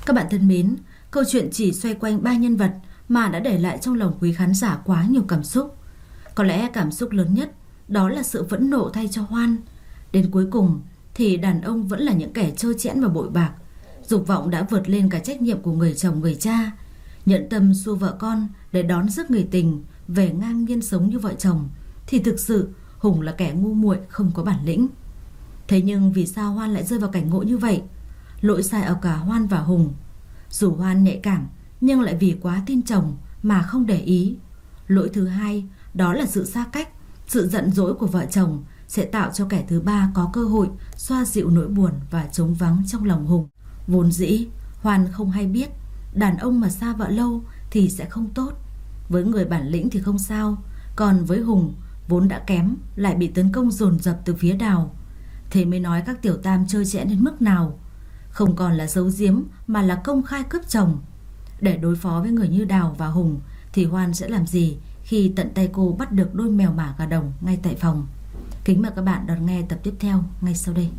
Các bạn thân mến, câu chuyện chỉ xoay quanh 3 nhân vật mà đã để lại trong lòng quý khán giả quá nhiều cảm xúc. Có lẽ cảm xúc lớn nhất đó là sự phẫn nộ thay cho Hoan. Đến cuối cùng thì đàn ông vẫn là những kẻ trơ trẽn và bội bạc. Dục vọng đã vượt lên cả trách nhiệm của người chồng người cha. Nhận tâm xua vợ con để đón rước người tình về ngang nhiên sống như vợ chồng thì thực sự Hùng là kẻ ngu muội không có bản lĩnh. Thế nhưng vì sao Hoan lại rơi vào cảnh ngộ như vậy? Lỗi sai ở cả Hoan và Hùng. Dù Hoan nhạy cảm nhưng lại vì quá tin chồng mà không để ý. Lỗi thứ hai đó là sự xa cách. Sự giận dỗi của vợ chồng sẽ tạo cho kẻ thứ ba có cơ hội xoa dịu nỗi buồn và trống vắng trong lòng Hùng. Vốn dĩ Hoan không hay biết đàn ông mà xa vợ lâu thì sẽ không tốt. Với người bản lĩnh thì không sao, còn với Hùng vốn đã kém lại bị tấn công dồn dập từ phía Đào. Thế mới nói các tiểu tam trơ trẽn đến mức nào. Không còn là giấu giếm mà là công khai cướp chồng. Để đối phó với người như Đào và Hùng thì Hoan sẽ làm gì khi tận tay cô bắt được đôi mèo mả gà đồng ngay tại phòng? Kính mời các bạn đón nghe tập tiếp theo ngay sau đây.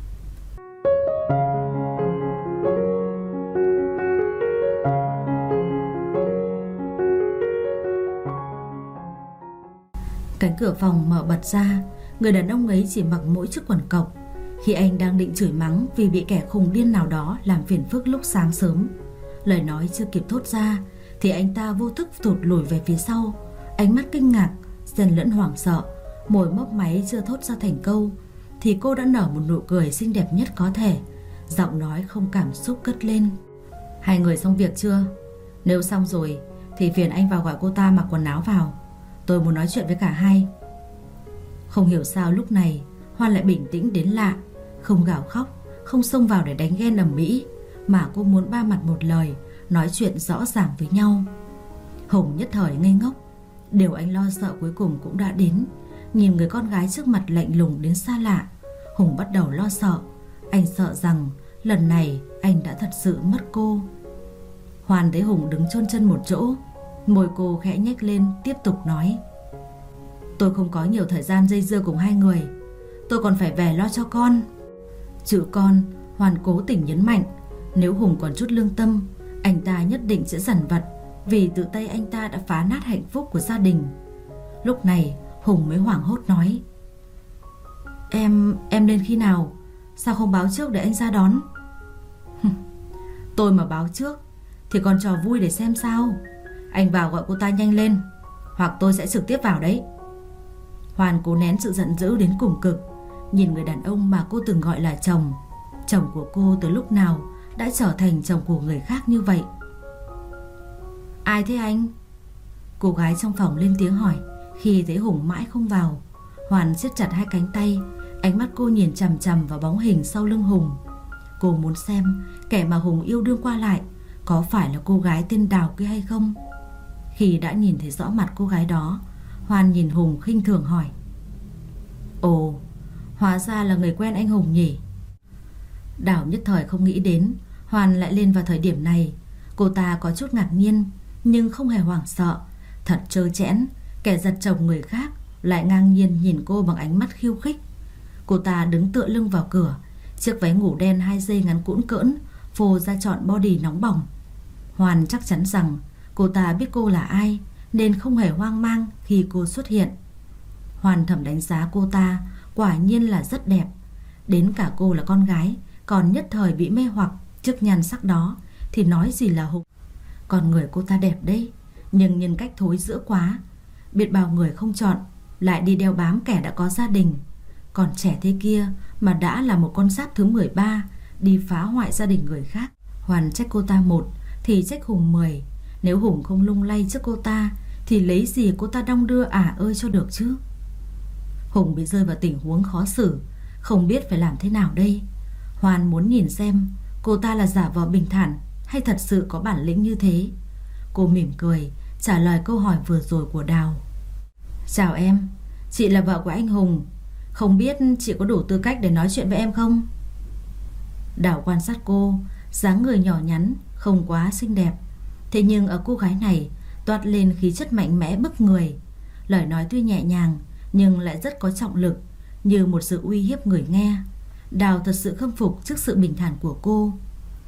Cánh cửa phòng mở bật ra. Người đàn ông ấy chỉ mặc mỗi chiếc quần cộc. Khi anh đang định chửi mắng vì bị kẻ khùng điên nào đó làm phiền phức lúc sáng sớm, lời nói chưa kịp thốt ra thì anh ta vô thức thụt lùi về phía sau, ánh mắt kinh ngạc xen lẫn hoảng sợ. Môi mấp máy chưa thốt ra thành câu thì cô đã nở một nụ cười xinh đẹp nhất có thể. Giọng nói không cảm xúc cất lên: "Hai người xong việc chưa? Nếu xong rồi thì phiền anh vào gọi cô ta mặc quần áo vào. Tôi muốn nói chuyện với cả hai." Không hiểu sao lúc này Hoan lại bình tĩnh đến lạ. Không gào khóc, không xông vào để đánh ghen ầm ĩ, mà cô muốn ba mặt một lời nói chuyện rõ ràng với nhau. Hùng nhất thời ngây ngốc. Điều anh lo sợ cuối cùng cũng đã đến. Nhìn người con gái trước mặt lạnh lùng đến xa lạ, Hùng bắt đầu lo sợ. Anh sợ rằng lần này anh đã thật sự mất cô. Hoan thấy Hùng đứng chôn chân một chỗ, môi cô khẽ nhếch lên tiếp tục nói: "Tôi không có nhiều thời gian dây dưa cùng hai người. Tôi còn phải về lo cho con." Chữ con Hoan cố tình nhấn mạnh. Nếu Hùng còn chút lương tâm, anh ta nhất định sẽ dằn vặt vì tự tay anh ta đã phá nát hạnh phúc của gia đình. Lúc này Hùng mới hoảng hốt nói: Em lên khi nào? Sao không báo trước để anh ra đón?" "Tôi mà báo trước thì còn trò vui để xem sao. Anh vào gọi cô ta nhanh lên, hoặc tôi sẽ trực tiếp vào đấy." Hoan cố nén sự giận dữ đến cùng cực. Nhìn người đàn ông mà cô từng gọi là chồng. Chồng của cô từ lúc nào đã trở thành chồng của người khác như vậy? "Ai thế anh?" Cô gái trong phòng lên tiếng hỏi khi thấy Hùng mãi không vào. Hoan siết chặt hai cánh tay, ánh mắt cô nhìn chằm chằm vào bóng hình sau lưng Hùng. Cô muốn xem kẻ mà Hùng yêu đương qua lại có phải là cô gái tên Đào kia hay không. Khi đã nhìn thấy rõ mặt cô gái đó, Hoan nhìn Hùng khinh thường hỏi: "Ồ, hóa ra là người quen anh Hùng nhỉ?" Đào nhất thời không nghĩ đến Hoan lại lên vào thời điểm này. Cô ta có chút ngạc nhiên nhưng không hề hoảng sợ. Thật trơ trẽn, kẻ giật chồng người khác lại ngang nhiên nhìn cô bằng ánh mắt khiêu khích. Cô ta đứng tựa lưng vào cửa, chiếc váy ngủ đen 2 dây ngắn cũn cỡn phô ra trọn body nóng bỏng. Hoan chắc chắn rằng cô ta biết cô là ai nên không hề hoang mang khi cô xuất hiện. Hoan thầm đánh giá cô ta quả nhiên là rất đẹp. Đến cả cô là con gái còn nhất thời bị mê hoặc trước nhan sắc đó thì nói gì là Hùng. Con người cô ta đẹp đấy, nhưng nhân cách thối rữa quá. Biết bao người không chọn, lại đi đeo bám kẻ đã có gia đình. Còn trẻ thế kia mà đã là một con giáp thứ 13 đi phá hoại gia đình người khác. Hoan trách cô ta 1 thì trách Hùng 10. Nếu Hùng không lung lay trước cô ta thì lấy gì cô ta đong đưa ơi cho được chứ. Hùng bị rơi vào tình huống khó xử, không biết phải làm thế nào đây. Hoan muốn nhìn xem cô ta là giả vờ bình thản hay thật sự có bản lĩnh như thế. Cô mỉm cười trả lời câu hỏi vừa rồi của Đào: "Chào em, chị là vợ của anh Hùng. Không biết chị có đủ tư cách để nói chuyện với em không?" Đào quan sát cô, dáng người nhỏ nhắn, không quá xinh đẹp. Thế nhưng ở cô gái này toát lên khí chất mạnh mẽ bức người. Lời nói tuy nhẹ nhàng nhưng lại rất có trọng lực, như một sự uy hiếp người nghe. Đào thật sự khâm phục trước sự bình thản của cô.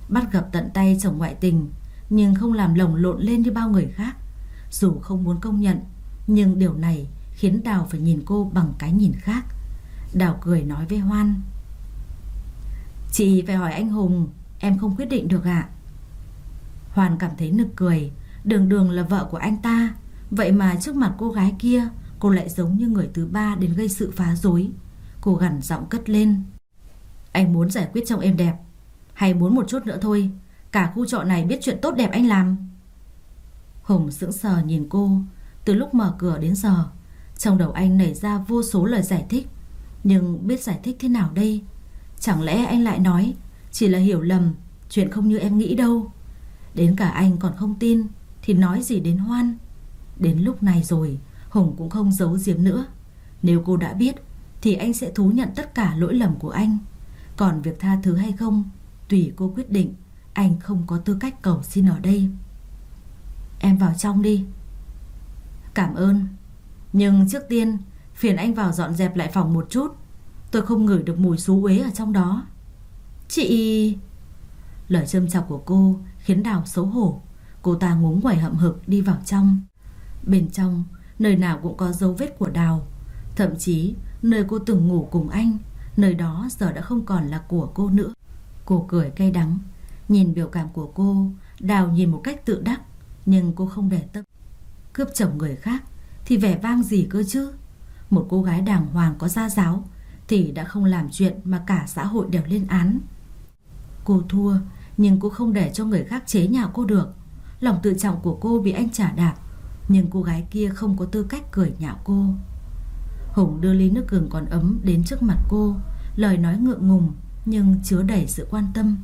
bắt gặp tận tay chồng ngoại tình, nhưng không làm lồng lộn lên như bao người khác. Dù không muốn công nhận, nhưng điều này khiến Đào phải nhìn cô bằng cái nhìn khác. Đào cười nói với Hoan: "Chị phải hỏi anh Hùng, em không quyết định được ạ." Hoan cảm thấy nực cười. Đường đường là vợ của anh ta, vậy mà trước mặt cô gái kia, cô lại giống như người thứ ba đến gây sự phá rối. Cô gằn giọng cất lên: "Anh muốn giải quyết trong êm đẹp, hay muốn một chút nữa thôi? Cả khu trọ này biết chuyện tốt đẹp anh làm." Hùng sững sờ nhìn cô. Từ lúc mở cửa đến giờ, trong đầu anh nảy ra vô số lời giải thích, nhưng biết giải thích thế nào đây? Chẳng lẽ anh lại nói chỉ là hiểu lầm, chuyện không như em nghĩ đâu? Đến cả anh còn không tin thì nói gì đến Hoan. Đến lúc này rồi, Hùng cũng không giấu giếm nữa. Nếu cô đã biết thì anh sẽ thú nhận tất cả lỗi lầm của anh. Còn việc tha thứ hay không, tùy cô quyết định. Anh không có tư cách cầu xin ở đây. "Em vào trong đi." "Cảm ơn. Nhưng trước tiên phiền anh vào dọn dẹp lại phòng một chút. Tôi không ngửi được mùi xú uế ở trong đó." "Chị..." Lời châm chọc của cô khiến Đào xấu hổ. Cô ta ngúng nguẩy hậm hực đi vào trong. Bên trong, nơi nào cũng có dấu vết của Đào. Thậm chí nơi cô từng ngủ cùng anh, nơi đó giờ đã không còn là của cô nữa. Cô cười cay đắng. Nhìn biểu cảm của cô, Đào nhìn một cách tự đắc, nhưng cô không để tâm. Cướp chồng người khác thì vẻ vang gì cơ chứ? Một cô gái đàng hoàng có gia giáo thì đã không làm chuyện mà cả xã hội đều lên án. Cô thua, nhưng cô không để cho người khác chế nhạo cô được. Lòng tự trọng của cô bị anh chà đạp, nhưng cô gái kia không có tư cách cười nhạo cô. Hùng đưa ly nước gừng còn ấm đến trước mặt cô, lời nói ngượng ngùng nhưng chứa đầy sự quan tâm.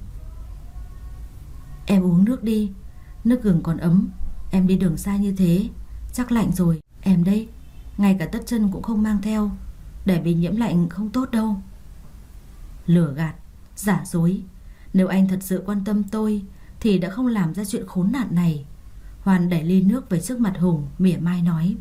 "Em uống nước đi, nước gừng còn ấm. Em đi đường xa như thế, chắc lạnh rồi. Em đây, ngay cả tất chân cũng không mang theo, để bị nhiễm lạnh không tốt đâu." Lừa gạt, giả dối. Nếu anh thật sự quan tâm tôi thì đã không làm ra chuyện khốn nạn này. Hoan đẩy ly nước về trước mặt Hùng, mỉa mai nói: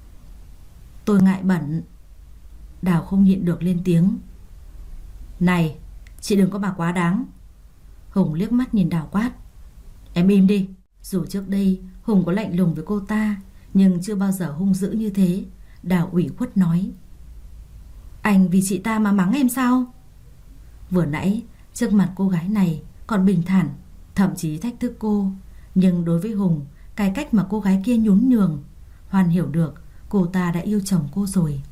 "Tôi ngại bẩn." Đào không nhịn được lên tiếng: "Này, chị đừng có mà quá đáng." Hùng liếc mắt nhìn Đào quát: "Em im đi." Dù trước đây Hùng có lạnh lùng với cô ta, nhưng chưa bao giờ hung dữ như thế. Đào ủy khuất nói: "Anh vì chị ta mà mắng em sao?" Vừa nãy trước mặt cô gái này còn bình thản, thậm chí thách thức cô, nhưng đối với Hùng, cái cách mà cô gái kia nhún nhường, Hoan hiểu được cô ta đã yêu chồng cô rồi.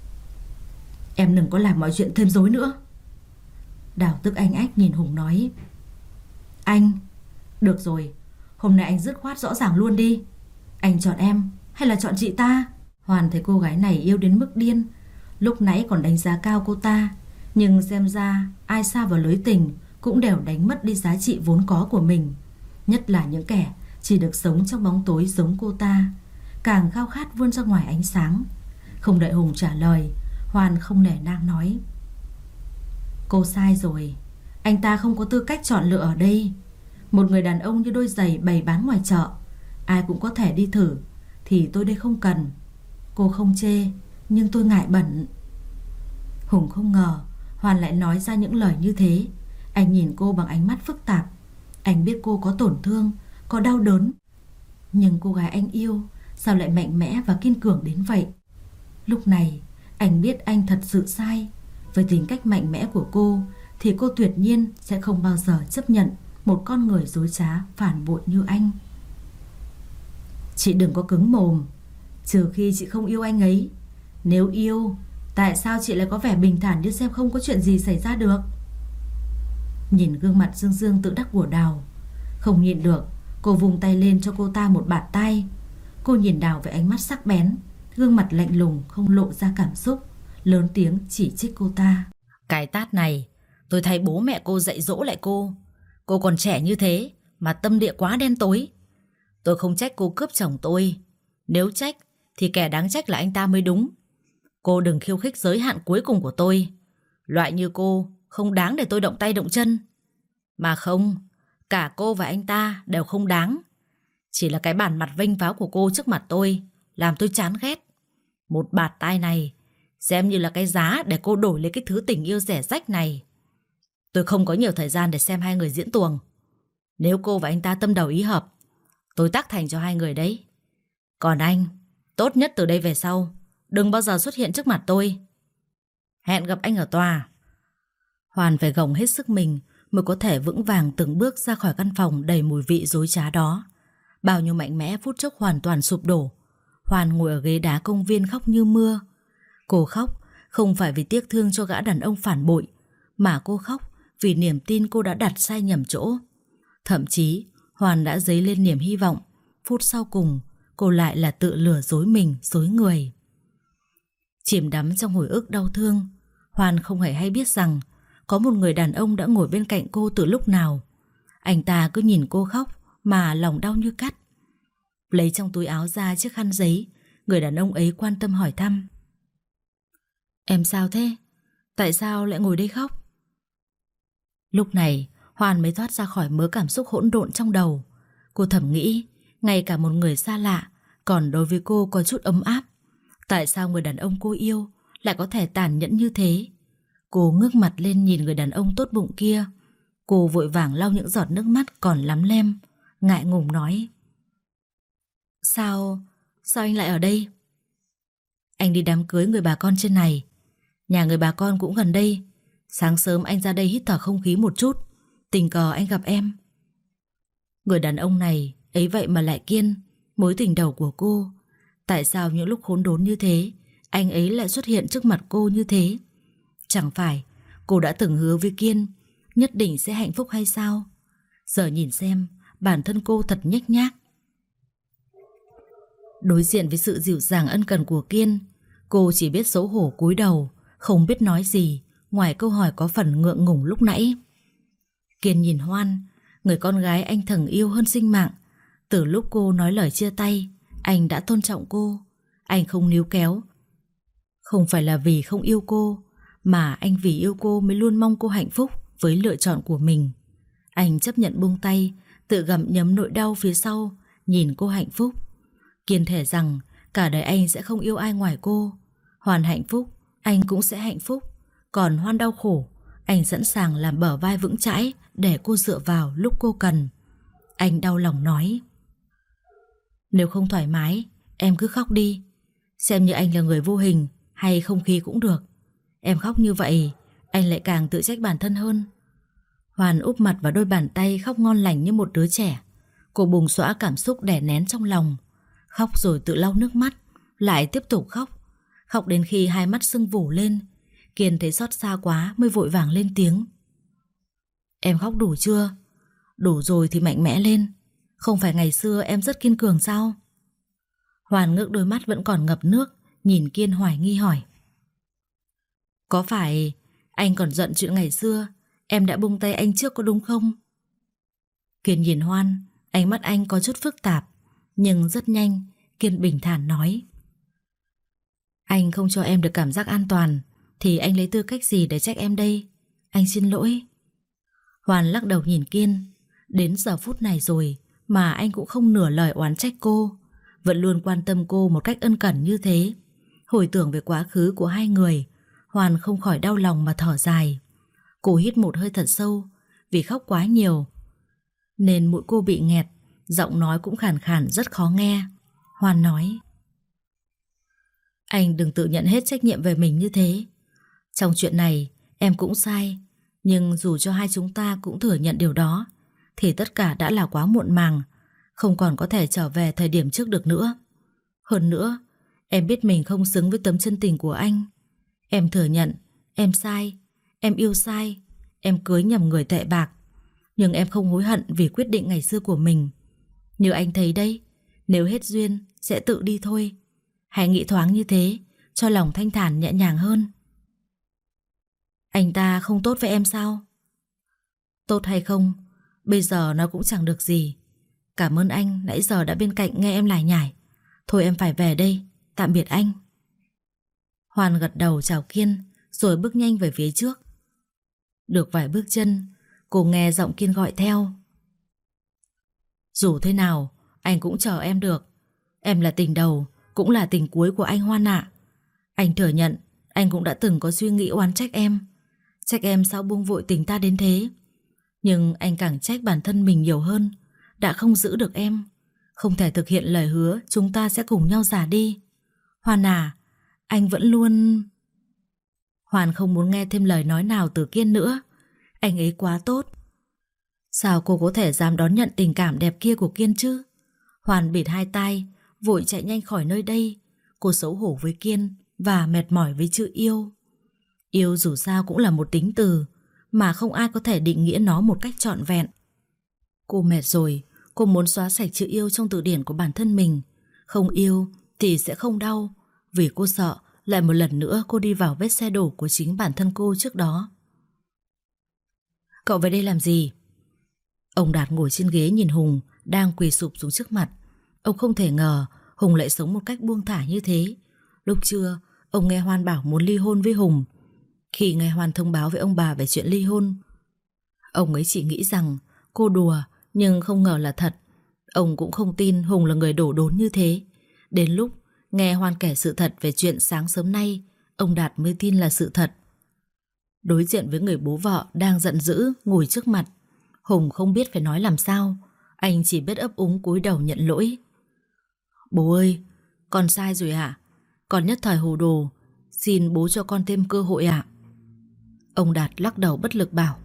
"Em đừng có làm mọi chuyện thêm rối nữa." Đào tức anh ách nhìn Hùng nói: "Anh, được rồi, hôm nay anh dứt khoát rõ ràng luôn đi. Anh chọn em hay là chọn chị ta?" Hoàn thấy cô gái này yêu đến mức điên. Lúc nãy còn đánh giá cao cô ta, nhưng xem ra ai sa vào lưới tình cũng đều đánh mất đi giá trị vốn có của mình. Nhất là những kẻ chỉ được sống trong bóng tối giống cô ta, càng khao khát vươn ra ngoài ánh sáng. Không đợi Hùng trả lời, Hoan không nể nang nói: "Cô sai rồi. Anh ta không có tư cách chọn lựa ở đây. Một người đàn ông như đôi giày bày bán ngoài chợ, ai cũng có thể đi thử, thì tôi đây không cần. Cô không chê, nhưng tôi ngại bẩn." Hùng không ngờ Hoan lại nói ra những lời như thế. Anh nhìn cô bằng ánh mắt phức tạp. Anh biết cô có tổn thương, có đau đớn, nhưng cô gái anh yêu sao lại mạnh mẽ và kiên cường đến vậy? Lúc này anh biết anh thật sự sai. Với tính cách mạnh mẽ của cô thì cô tuyệt nhiên sẽ không bao giờ chấp nhận một con người dối trá phản bội như anh. "Chị đừng có cứng mồm. Trừ khi chị không yêu anh ấy. Nếu yêu, tại sao chị lại có vẻ bình thản như xem không có chuyện gì xảy ra được?" Nhìn gương mặt dương dương tự đắc của Đào, không nhịn được, cô vung tay lên cho cô ta một bạt tay. Cô nhìn Đào với ánh mắt sắc bén, gương mặt lạnh lùng không lộ ra cảm xúc, lớn tiếng chỉ trích cô ta: "Cái tát này tôi thấy bố mẹ cô dạy dỗ lại cô. Cô còn trẻ như thế mà tâm địa quá đen tối. Tôi không trách cô cướp chồng tôi. Nếu trách thì kẻ đáng trách là anh ta mới đúng. Cô đừng khiêu khích giới hạn cuối cùng của tôi. Loại như cô không đáng để tôi động tay động chân. Mà không, cả cô và anh ta đều không đáng. Chỉ là cái bản mặt vênh váo của cô trước mặt tôi làm tôi chán ghét. Một bạt tai này xem như là cái giá để cô đổi lấy cái thứ tình yêu rẻ rách này. Tôi không có nhiều thời gian để xem hai người diễn tuồng. Nếu cô và anh ta tâm đầu ý hợp, tôi tác thành cho hai người đấy. Còn anh, tốt nhất từ đây về sau đừng bao giờ xuất hiện trước mặt tôi. Hẹn gặp anh ở tòa. Hoàn phải gồng hết sức mình mới có thể vững vàng từng bước ra khỏi căn phòng đầy mùi vị dối trá đó. Bao nhiêu mạnh mẽ phút chốc hoàn toàn sụp đổ. Hoàn ngồi ở ghế đá công viên khóc như mưa. Cô khóc không phải vì tiếc thương cho gã đàn ông phản bội, mà cô khóc vì niềm tin cô đã đặt sai nhầm chỗ. Thậm chí Hoàn đã dấy lên niềm hy vọng, phút sau cùng cô lại là tự lừa dối mình, dối người. Chìm đắm trong hồi ức đau thương, Hoàn không hề hay biết rằng có một người đàn ông đã ngồi bên cạnh cô từ lúc nào. Anh ta cứ nhìn cô khóc mà lòng đau như cắt. Lấy trong túi áo ra chiếc khăn giấy, người đàn ông ấy quan tâm hỏi thăm. Em sao thế? Tại sao lại ngồi đây khóc? Lúc này Hoàn mới thoát ra khỏi mớ cảm xúc hỗn độn trong đầu. Cô thầm nghĩ, ngay cả một người xa lạ còn đối với cô có chút ấm áp. Tại sao người đàn ông cô yêu lại có thể tàn nhẫn như thế? Cô ngước mặt lên nhìn người đàn ông tốt bụng kia. Cô vội vàng lau những giọt nước mắt còn lắm lem, ngại ngùng nói. Sao anh lại ở đây? Anh đi đám cưới người bà con trên này. Nhà người bà con cũng gần đây. Sáng sớm anh ra đây hít thở không khí một chút, tình cờ anh gặp em. Người đàn ông này ấy vậy mà lại Kiên, mối tình đầu của cô. Tại sao những lúc khốn đốn như thế anh ấy lại xuất hiện trước mặt cô như thế? Chẳng phải cô đã từng hứa với Kiên nhất định sẽ hạnh phúc hay sao? Giờ nhìn xem bản thân cô thật nhếch nhác. Đối diện với sự dịu dàng ân cần của Kiên, cô chỉ biết xấu hổ cúi đầu, không biết nói gì ngoài câu hỏi có phần ngượng ngùng lúc nãy. Kiên nhìn Hoan, người con gái anh thầm yêu hơn sinh mạng. Từ lúc cô nói lời chia tay, anh đã tôn trọng cô. Anh không níu kéo. Không phải là vì không yêu cô, mà anh vì yêu cô mới luôn mong cô hạnh phúc với lựa chọn của mình. Anh chấp nhận buông tay, tự gặm nhấm nỗi đau phía sau, nhìn cô hạnh phúc. Kiên thề rằng cả đời anh sẽ không yêu ai ngoài cô. Hoàn hạnh phúc, anh cũng sẽ hạnh phúc. Còn Hoan đau khổ, anh sẵn sàng làm bờ vai vững chãi để cô dựa vào lúc cô cần. Anh đau lòng nói. Nếu không thoải mái, em cứ khóc đi. Xem như anh là người vô hình hay không khí cũng được. Em khóc như vậy, anh lại càng tự trách bản thân hơn. Hoàn úp mặt vào đôi bàn tay khóc ngon lành như một đứa trẻ. Cô bùng xõa cảm xúc đè nén trong lòng. Khóc rồi tự lau nước mắt, lại tiếp tục khóc. Khóc đến khi hai mắt sưng vù lên. Kiên thấy xót xa quá mới vội vàng lên tiếng. Em khóc đủ chưa? Đủ rồi thì mạnh mẽ lên. Không phải ngày xưa em rất kiên cường sao? Hoàn ngước đôi mắt vẫn còn ngập nước, nhìn Kiên hoài nghi hỏi. Có phải anh còn giận chuyện ngày xưa em đã buông tay anh trước có đúng không? Kiên nhìn Hoan, ánh mắt anh có chút phức tạp, nhưng rất nhanh Kiên bình thản nói. Anh không cho em được cảm giác an toàn thì anh lấy tư cách gì để trách em đây? Anh xin lỗi. Hoàn lắc đầu nhìn Kiên. Đến giờ phút này rồi mà anh cũng không nửa lời oán trách cô, vẫn luôn quan tâm cô một cách ân cần như thế. Hồi tưởng về quá khứ của hai người, Hoàn không khỏi đau lòng mà thở dài. Cô hít một hơi thật sâu, vì khóc quá nhiều nên mũi cô bị nghẹt, giọng nói cũng khàn khàn rất khó nghe. Hoàn nói. Anh đừng tự nhận hết trách nhiệm về mình như thế. Trong chuyện này em cũng sai, nhưng dù cho hai chúng ta cũng thừa nhận điều đó thì tất cả đã là quá muộn màng, không còn có thể trở về thời điểm trước được nữa. Hơn nữa, em biết mình không xứng với tấm chân tình của anh. Em thừa nhận, em sai, em yêu sai, em cưới nhầm người tệ bạc. Nhưng em không hối hận vì quyết định ngày xưa của mình. Như anh thấy đấy, nếu hết duyên sẽ tự đi thôi. Hãy nghĩ thoáng như thế, cho lòng thanh thản nhẹ nhàng hơn. Anh ta không tốt với em sao? Tốt hay không, bây giờ nó cũng chẳng được gì. Cảm ơn anh nãy giờ đã bên cạnh nghe em lải nhải. Thôi em phải về đây, tạm biệt anh. Hoàn gật đầu chào Kiên, rồi bước nhanh về phía trước. Được vài bước chân, cô nghe giọng Kiên gọi theo. Dù thế nào, anh cũng chờ em được. Em là tình đầu, cũng là tình cuối của anh Hoan ạ. Anh thừa nhận, anh cũng đã từng có suy nghĩ oán trách em. Trách em sao buông vội tình ta đến thế. Nhưng anh càng trách bản thân mình nhiều hơn. Đã không giữ được em, không thể thực hiện lời hứa chúng ta sẽ cùng nhau già đi. Hoàn à, anh vẫn luôn... Hoàn không muốn nghe thêm lời nói nào từ Kiên nữa. Anh ấy quá tốt. Sao cô có thể dám đón nhận tình cảm đẹp kia của Kiên chứ? Hoàn bịt hai tai, vội chạy nhanh khỏi nơi đây. Cô xấu hổ với Kiên và mệt mỏi với chữ yêu. Yêu dù sao cũng là một tính từ mà không ai có thể định nghĩa nó một cách trọn vẹn. Cô mệt rồi, cô muốn xóa sạch chữ yêu trong từ điển của bản thân mình. Không yêu thì sẽ không đau, vì cô sợ lại một lần nữa cô đi vào vết xe đổ của chính bản thân cô trước đó. Cậu về đây làm gì? Ông Đạt ngồi trên ghế nhìn Hùng đang quỳ sụp xuống trước mặt. Ông không thể ngờ Hùng lại sống một cách buông thả như thế. Lúc trưa ông nghe Hoan bảo muốn ly hôn với Hùng. Khi nghe Hoan thông báo với ông bà về chuyện ly hôn, ông ấy chỉ nghĩ rằng cô đùa, nhưng không ngờ là thật. Ông cũng không tin Hùng là người đổ đốn như thế. Đến lúc nghe Hoan kể sự thật về chuyện sáng sớm nay, ông Đạt mới tin là sự thật. Đối diện với người bố vợ đang giận dữ ngồi trước mặt, Hùng không biết phải nói làm sao. Anh chỉ biết ấp úng cúi đầu nhận lỗi. Bố ơi, con sai rồi ạ. Con nhất thời hồ đồ, xin bố cho con thêm cơ hội ạ. Ông Đạt lắc đầu bất lực bảo,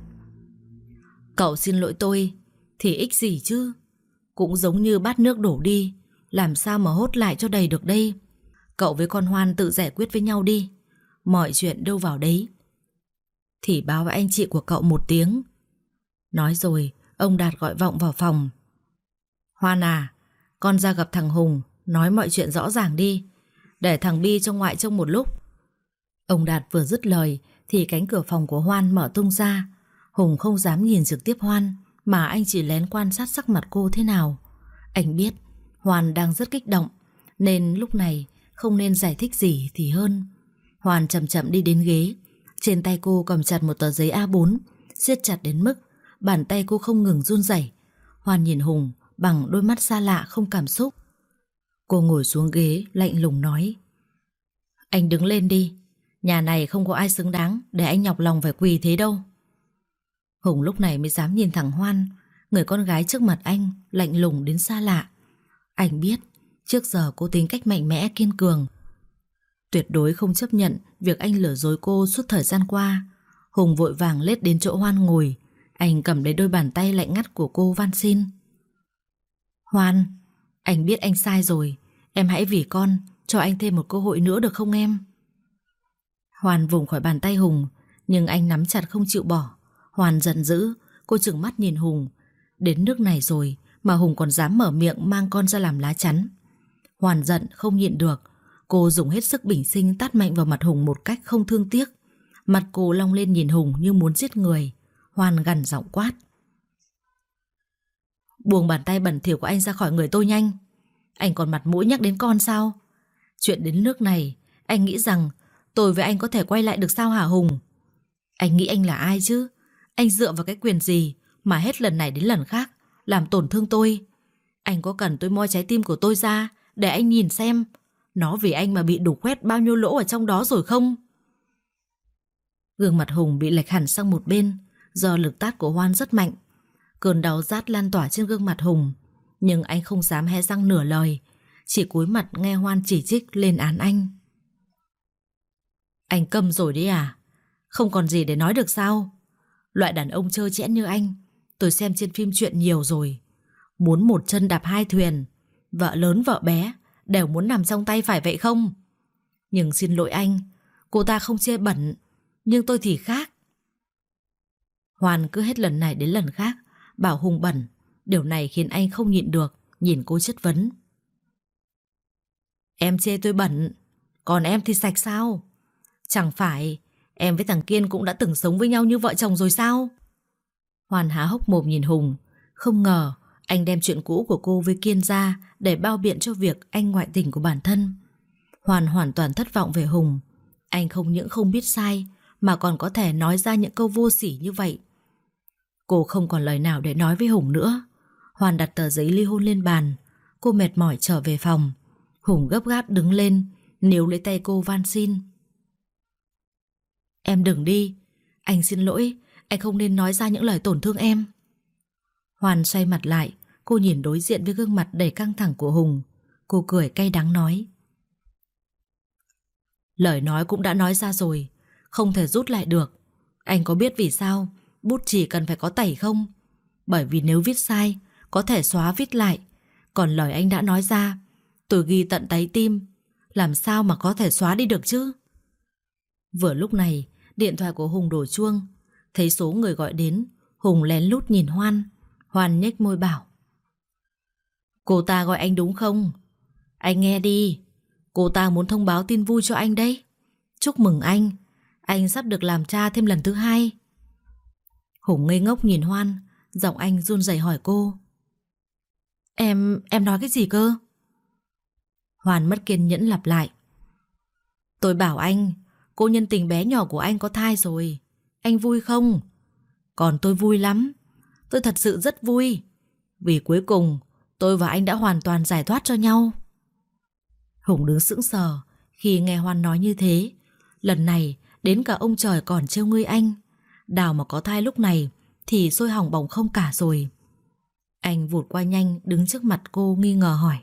cậu xin lỗi tôi thì ích gì chứ? Cũng giống như bát nước đổ đi, làm sao mà hốt lại cho đầy được đây. Cậu với con Hoan tự giải quyết với nhau đi, mọi chuyện đâu vào đấy. Thì báo với anh chị của cậu một tiếng. Nói rồi ông Đạt gọi vọng vào phòng. Hoan à, con ra gặp thằng Hùng, nói mọi chuyện rõ ràng đi, để thằng Bi trong ngoại trông một lúc. Ông Đạt vừa dứt lời thì cánh cửa phòng của Hoan mở tung ra. Hùng không dám nhìn trực tiếp Hoan, mà anh chỉ lén quan sát sắc mặt cô thế nào. Anh biết Hoan đang rất kích động, nên lúc này không nên giải thích gì thì hơn. Hoan chậm chậm đi đến ghế. Trên tay cô cầm chặt một tờ giấy A4, siết chặt đến mức bàn tay cô không ngừng run rẩy. Hoan nhìn Hùng bằng đôi mắt xa lạ không cảm xúc. Cô ngồi xuống ghế lạnh lùng nói, anh đứng lên đi, nhà này không có ai xứng đáng để anh nhọc lòng phải quỳ thế đâu. Hùng lúc này mới dám nhìn thẳng Hoan, người con gái trước mặt anh lạnh lùng đến xa lạ. Anh biết trước giờ cô tính cách mạnh mẽ kiên cường, tuyệt đối không chấp nhận việc anh lừa dối cô suốt thời gian qua. Hùng vội vàng lết đến chỗ Hoan ngồi. Anh cầm lấy đôi bàn tay lạnh ngắt của cô van xin, Hoan, anh biết anh sai rồi, em hãy vì con cho anh thêm một cơ hội nữa được không em? Hoan vùng khỏi bàn tay Hùng, nhưng anh nắm chặt không chịu bỏ. Hoan giận dữ, cô trừng mắt nhìn Hùng. Đến nước này rồi mà Hùng còn dám mở miệng mang con ra làm lá chắn. Hoan giận không nhịn được, cô dùng hết sức bình sinh tát mạnh vào mặt Hùng một cách không thương tiếc. Mặt cô long lên nhìn Hùng như muốn giết người. Hoan gằn giọng quát, buông bàn tay bẩn thỉu của anh ra khỏi người tôi nhanh. Anh còn mặt mũi nhắc đến con sao? Chuyện đến nước này, anh nghĩ rằng tôi với anh có thể quay lại được sao hả Hùng? Anh nghĩ anh là ai chứ? Anh dựa vào cái quyền gì mà hết lần này đến lần khác làm tổn thương tôi? Anh có cần tôi moi trái tim của tôi ra để anh nhìn xem nó vì anh mà bị đục khoét bao nhiêu lỗ ở trong đó rồi không? Gương mặt Hùng bị lệch hẳn sang một bên do lực tát của Hoan rất mạnh. Cơn đau rát lan tỏa trên gương mặt Hùng, nhưng anh không dám hé răng nửa lời, chỉ cúi mặt nghe Hoan chỉ trích lên án anh. Anh câm rồi đấy à? Không còn gì để nói được sao? Loại đàn ông trơ trẽn như anh tôi xem trên phim truyện nhiều rồi. Muốn một chân đạp hai thuyền, vợ lớn vợ bé đều muốn nằm trong tay phải vậy không? Nhưng xin lỗi anh, cô ta không chê bẩn, nhưng tôi thì khác. Hoan cứ hết lần này đến lần khác bảo Hùng bẩn. Điều này khiến anh không nhịn được, nhìn cô chất vấn. Em chê tôi bẩn, còn em thì sạch sao? Chẳng phải em với thằng Kiên cũng đã từng sống với nhau như vợ chồng rồi sao? Hoan há hốc mồm nhìn Hùng. Không ngờ anh đem chuyện cũ của cô với Kiên ra để bao biện cho việc anh ngoại tình của bản thân. Hoan hoàn toàn thất vọng về Hùng. Anh không những không biết sai mà còn có thể nói ra những câu vô sỉ như vậy. Cô không còn lời nào để nói với Hùng nữa. Hoan đặt tờ giấy ly hôn lên bàn. Cô mệt mỏi trở về phòng. Hùng gấp gáp đứng lên, níu lấy tay cô van xin. Em đừng đi. Anh xin lỗi. Anh không nên nói ra những lời tổn thương em. Hoàn xoay mặt lại, cô nhìn đối diện với gương mặt đầy căng thẳng của Hùng. Cô cười cay đắng nói: lời nói cũng đã nói ra rồi, không thể rút lại được. Anh có biết vì sao bút chì cần phải có tẩy không? Bởi vì nếu viết sai, có thể xóa viết lại. Còn lời anh đã nói ra, tôi ghi tận đáy tim, làm sao mà có thể xóa đi được chứ? Vừa lúc này, điện thoại của Hùng đổ chuông. Thấy số người gọi đến, Hùng lén lút nhìn Hoan. Hoan nhếch môi bảo: cô ta gọi anh đúng không? Anh nghe đi, cô ta muốn thông báo tin vui cho anh đấy. Chúc mừng anh sắp được làm cha thêm lần thứ 2. Hùng ngây ngốc nhìn Hoan, giọng anh run rẩy hỏi cô: Em nói cái gì cơ? Hoan mất kiên nhẫn lặp lại: tôi bảo anh, cô nhân tình bé nhỏ của anh có thai rồi. Anh vui không? Còn tôi vui lắm. Tôi thật sự rất vui. Vì cuối cùng tôi và anh đã hoàn toàn giải thoát cho nhau. Hùng đứng sững sờ khi nghe Hoan nói như thế. Lần này đến cả ông trời còn trêu ngươi anh. Đào mà có thai lúc này thì sôi hỏng bỏng không cả rồi. Anh vụt qua nhanh đứng trước mặt cô nghi ngờ hỏi: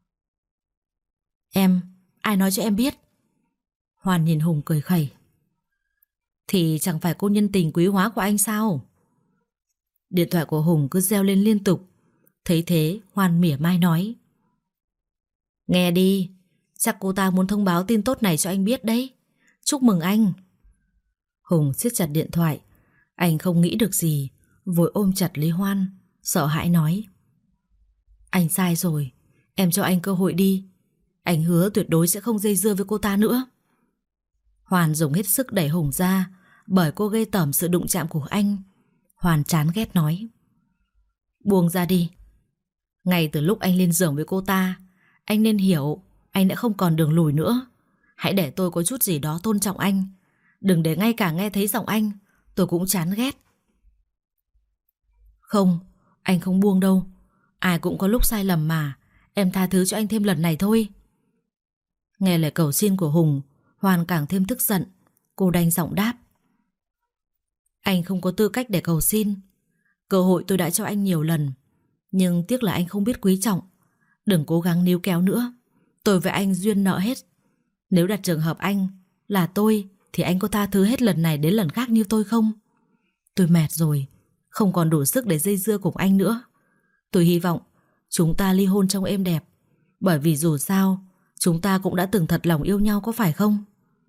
ai nói cho em biết? Hoan nhìn Hùng cười khẩy: thì chẳng phải cô nhân tình quý hóa của anh sao? Điện thoại của Hùng cứ reo lên liên tục. Thấy thế, Hoan mỉa mai nói: nghe đi, chắc cô ta muốn thông báo tin tốt này cho anh biết đấy. Chúc mừng anh. Hùng siết chặt điện thoại. Anh không nghĩ được gì, vội ôm chặt lấy Hoan, sợ hãi nói: anh sai rồi, em cho anh cơ hội đi. Anh hứa tuyệt đối sẽ không dây dưa với cô ta nữa. Hoan dùng hết sức đẩy Hùng ra, bởi cô gây tởm sự đụng chạm của anh. Hoan chán ghét nói: buông ra đi. Ngay từ lúc anh lên giường với cô ta, anh nên hiểu anh đã không còn đường lùi nữa. Hãy để tôi có chút gì đó tôn trọng anh. Đừng để ngay cả nghe thấy giọng anh tôi cũng chán ghét. Không, anh không buông đâu. Ai cũng có lúc sai lầm mà. Em tha thứ cho anh thêm lần này thôi. Nghe lời cầu xin của Hùng, Hoan càng thêm tức giận. Cô đanh giọng đáp: anh không có tư cách để cầu xin. Cơ hội tôi đã cho anh nhiều lần, nhưng tiếc là anh không biết quý trọng. Đừng cố gắng níu kéo nữa. Tôi với anh duyên nợ hết. Nếu đặt trường hợp anh là tôi thì anh có tha thứ hết lần này đến lần khác như tôi không? Tôi mệt rồi, không còn đủ sức để dây dưa cùng anh nữa. Tôi hy vọng chúng ta ly hôn trong êm đẹp, bởi vì dù sao chúng ta cũng đã từng thật lòng yêu nhau, có phải không?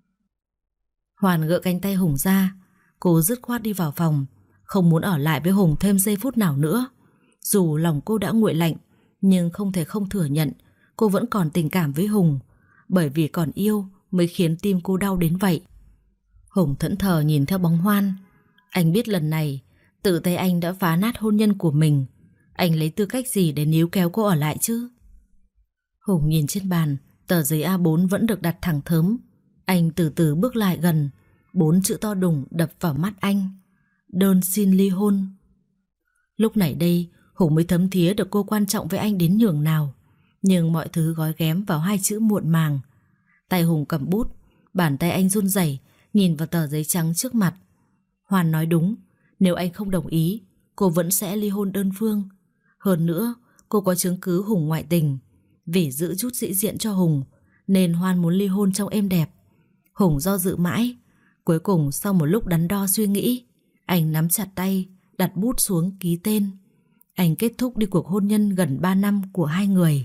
Hoàn gỡ cánh tay Hùng ra. Cô dứt khoát đi vào phòng, không muốn ở lại với Hùng thêm giây phút nào nữa. Dù lòng cô đã nguội lạnh, nhưng không thể không thừa nhận cô vẫn còn tình cảm với Hùng. Bởi vì còn yêu mới khiến tim cô đau đến vậy. Hùng thẫn thờ nhìn theo bóng Hoan. Anh biết lần này tự tay anh đã phá nát hôn nhân của mình. Anh lấy tư cách gì để níu kéo cô ở lại chứ? Hùng nhìn trên bàn, tờ giấy A4 vẫn được đặt thẳng thớm. Anh từ từ bước lại gần. 4 chữ to đùng đập vào mắt anh: đơn xin ly hôn. Lúc này đây Hùng mới thấm thía được cô quan trọng với anh đến nhường nào. Nhưng mọi thứ gói ghém vào 2 chữ muộn màng. Tay Hùng cầm bút, bàn tay anh run rẩy nhìn vào tờ giấy trắng trước mặt. Hoàn nói đúng, nếu anh không đồng ý, cô vẫn sẽ ly hôn đơn phương. Hơn nữa, cô có chứng cứ Hùng ngoại tình. Vì giữ chút sĩ diện cho Hùng nên Hoan muốn ly hôn trong êm đẹp. Hùng do dự mãi. Cuối cùng sau một lúc đắn đo suy nghĩ, anh nắm chặt tay, đặt bút xuống ký tên. Anh kết thúc đi cuộc hôn nhân gần 3 năm của hai người.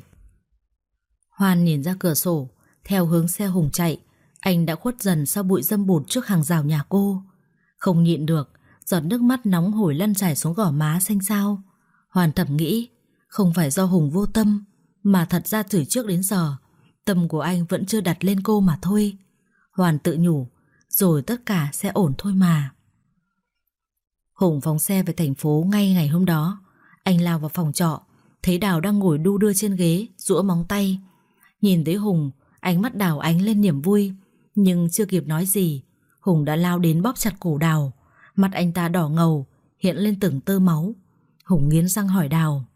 Hoan nhìn ra cửa sổ, theo hướng xe Hùng chạy. Anh đã khuất dần sau bụi râm bụt trước hàng rào nhà cô. Không nhịn được, giọt nước mắt nóng hổi lăn chảy xuống gò má xanh xao. Hoan thầm nghĩ, không phải do Hùng vô tâm, mà thật ra từ trước đến giờ tâm của anh vẫn chưa đặt lên cô mà thôi. Hoan tự nhủ, rồi tất cả sẽ ổn thôi mà. Hùng phóng xe về thành phố ngay ngày hôm đó. Anh lao vào phòng trọ, thấy Đào đang ngồi đu đưa trên ghế, duỗi móng tay. Nhìn thấy Hùng, ánh mắt Đào ánh lên niềm vui. Nhưng chưa kịp nói gì, Hùng đã lao đến bóp chặt cổ Đào. Mặt anh ta đỏ ngầu, hiện lên từng tơ máu. Hùng nghiến răng hỏi Đào: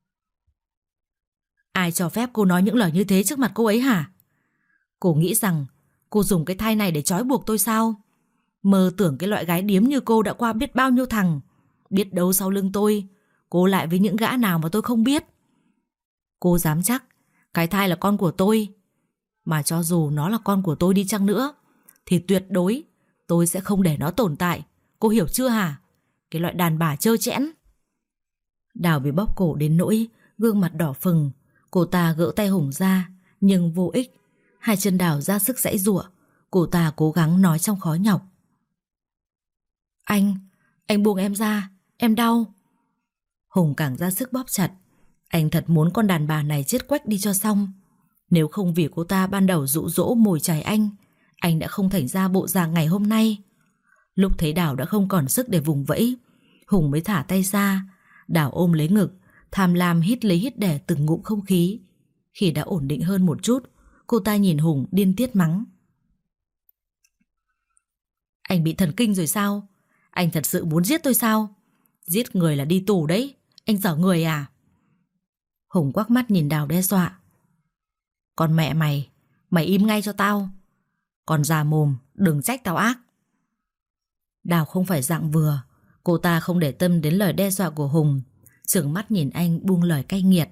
ai cho phép cô nói những lời như thế trước mặt cô ấy hả? Cô nghĩ rằng cô dùng cái thai này để trói buộc tôi sao? Mơ tưởng cái loại gái điếm như cô đã qua biết bao nhiêu thằng. Biết đâu sau lưng tôi cô lại với những gã nào mà tôi không biết. Cô dám chắc cái thai là con của tôi. Mà cho dù nó là con của tôi đi chăng nữa thì tuyệt đối tôi sẽ không để nó tồn tại. Cô hiểu chưa hả? Cái loại đàn bà trơ trẽn. Đào bị bóp cổ đến nỗi gương mặt đỏ phừng. Cô ta gỡ tay Hùng ra nhưng vô ích. Hai chân Đào ra sức giãy giụa. Cô ta cố gắng nói trong khó nhọc. Anh buông em ra, em đau. Hùng càng ra sức bóp chặt. Anh thật muốn con đàn bà này chết quách đi cho xong. Nếu không vì cô ta ban đầu dụ dỗ mồi chài anh đã không thành ra bộ dạng ngày hôm nay. Lúc thấy Đào đã không còn sức để vùng vẫy, Hùng mới thả tay ra. Đào ôm lấy ngực, tham lam hít lấy hít đẻ từng ngụm không khí. Khi đã ổn định hơn một chút, cô ta nhìn Hùng điên tiết mắng. Anh bị thần kinh rồi sao? Anh thật sự muốn giết tôi sao? Giết người là đi tù đấy. Anh dở người à? Hùng quắc mắt nhìn Đào đe dọa. Còn mẹ mày im ngay cho tao. Còn già mồm đừng trách tao ác. Đào không phải dạng vừa. Cô ta không để tâm đến lời đe dọa của Hùng, trừng mắt nhìn anh buông lời cay nghiệt.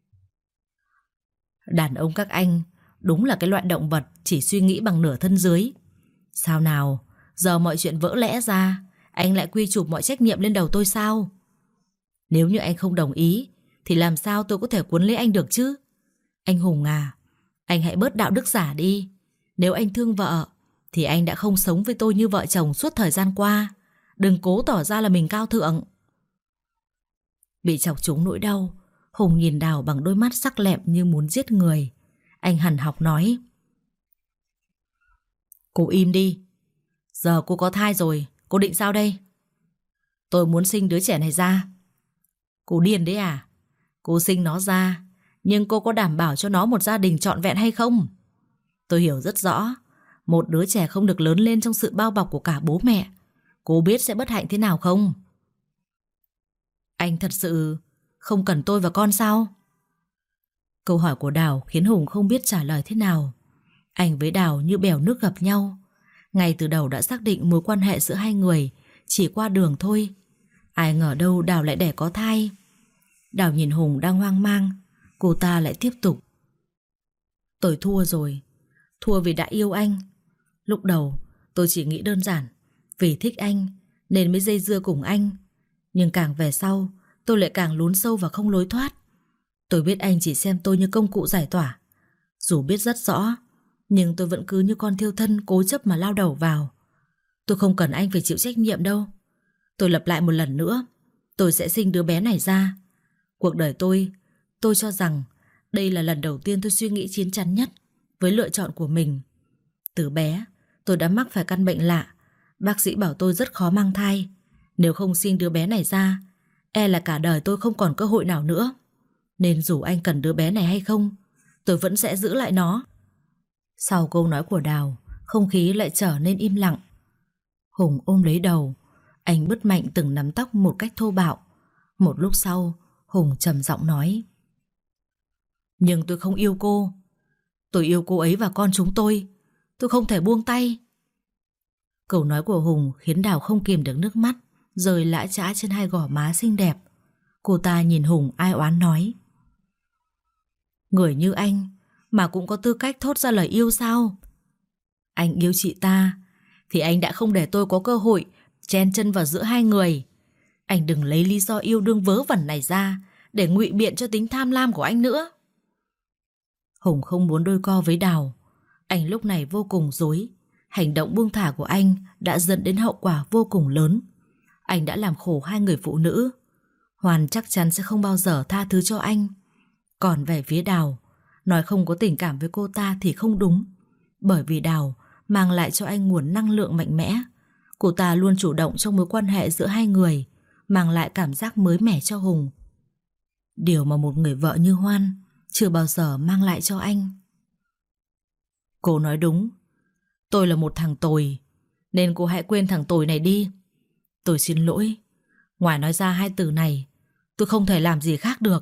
Đàn ông các anh đúng là cái loại động vật chỉ suy nghĩ bằng nửa thân dưới. Sao nào, giờ mọi chuyện vỡ lẽ ra anh lại quy chụp mọi trách nhiệm lên đầu tôi sao? Nếu như anh không đồng ý thì làm sao tôi có thể cuốn lấy anh được chứ? Anh Hùng à, anh hãy bớt đạo đức giả đi. Nếu anh thương vợ thì anh đã không sống với tôi như vợ chồng suốt thời gian qua. Đừng cố tỏ ra là mình cao thượng. Bị chọc trúng nỗi đau, Hùng nhìn Đào bằng đôi mắt sắc lẹm như muốn giết người. Anh hằn học nói. Cô im đi. Giờ cô có thai rồi, cô định sao đây? Tôi muốn sinh đứa trẻ này ra. Cô điên đấy à? Cô sinh nó ra, nhưng cô có đảm bảo cho nó một gia đình trọn vẹn hay không? Tôi hiểu rất rõ, một đứa trẻ không được lớn lên trong sự bao bọc của cả bố mẹ. Cô biết sẽ bất hạnh thế nào không? Anh thật sự không cần tôi và con sao? Câu hỏi của Đào khiến Hùng không biết trả lời thế nào. Anh với Đào như bèo nước gặp nhau. Ngay từ đầu đã xác định mối quan hệ giữa hai người chỉ qua đường thôi. Ai ngờ đâu Đào lại đẻ có thai. Đào nhìn Hùng đang hoang mang. Cô ta lại tiếp tục. Tôi thua rồi. Thua vì đã yêu anh. Lúc đầu tôi chỉ nghĩ đơn giản vì thích anh nên mới dây dưa cùng anh. Nhưng càng về sau tôi lại càng lún sâu và không lối thoát. Tôi biết anh chỉ xem tôi như công cụ giải tỏa. Dù biết rất rõ, nhưng tôi vẫn cứ như con thiêu thân cố chấp mà lao đầu vào. Tôi không cần anh phải chịu trách nhiệm đâu. Tôi lặp lại một lần nữa, tôi sẽ sinh đứa bé này ra. Cuộc đời tôi cho rằng đây là lần đầu tiên tôi suy nghĩ chín chắn nhất với lựa chọn của mình. Từ bé, tôi đã mắc phải căn bệnh lạ. Bác sĩ bảo tôi rất khó mang thai. Nếu không sinh đứa bé này ra, e là cả đời tôi không còn cơ hội nào nữa. Nên dù anh cần đứa bé này hay không, tôi vẫn sẽ giữ lại nó. Sau câu nói của Đào, không khí lại trở nên im lặng. Hùng ôm lấy đầu. Anh bứt mạnh từng nắm tóc một cách thô bạo. Một lúc sau, Hùng trầm giọng nói. Nhưng tôi không yêu cô. Tôi yêu cô ấy và con chúng tôi. Tôi không thể buông tay. Câu nói của Hùng khiến Đào không kìm được nước mắt rơi lã chã trên hai gò má xinh đẹp. Cô ta nhìn Hùng ai oán nói. Người như anh mà cũng có tư cách thốt ra lời yêu sao? Anh yêu chị ta thì anh đã không để tôi có cơ hội chen chân vào giữa hai người. Anh đừng lấy lý do yêu đương vớ vẩn này ra để ngụy biện cho tính tham lam của anh nữa. Hùng không muốn đôi co với Đào. Anh lúc này vô cùng rối. Hành động buông thả của anh đã dẫn đến hậu quả vô cùng lớn. Anh đã làm khổ hai người phụ nữ. Hoàn chắc chắn sẽ không bao giờ tha thứ cho anh. Còn về phía Đào, nói không có tình cảm với cô ta thì không đúng. Bởi vì Đào mang lại cho anh nguồn năng lượng mạnh mẽ. Cô ta luôn chủ động trong mối quan hệ giữa hai người, mang lại cảm giác mới mẻ cho Hùng. Điều mà một người vợ như Hoan chưa bao giờ mang lại cho anh. Cô nói đúng. Tôi là một thằng tồi, nên cô hãy quên thằng tồi này đi. Tôi xin lỗi. Ngoài nói ra hai từ này, tôi không thể làm gì khác được.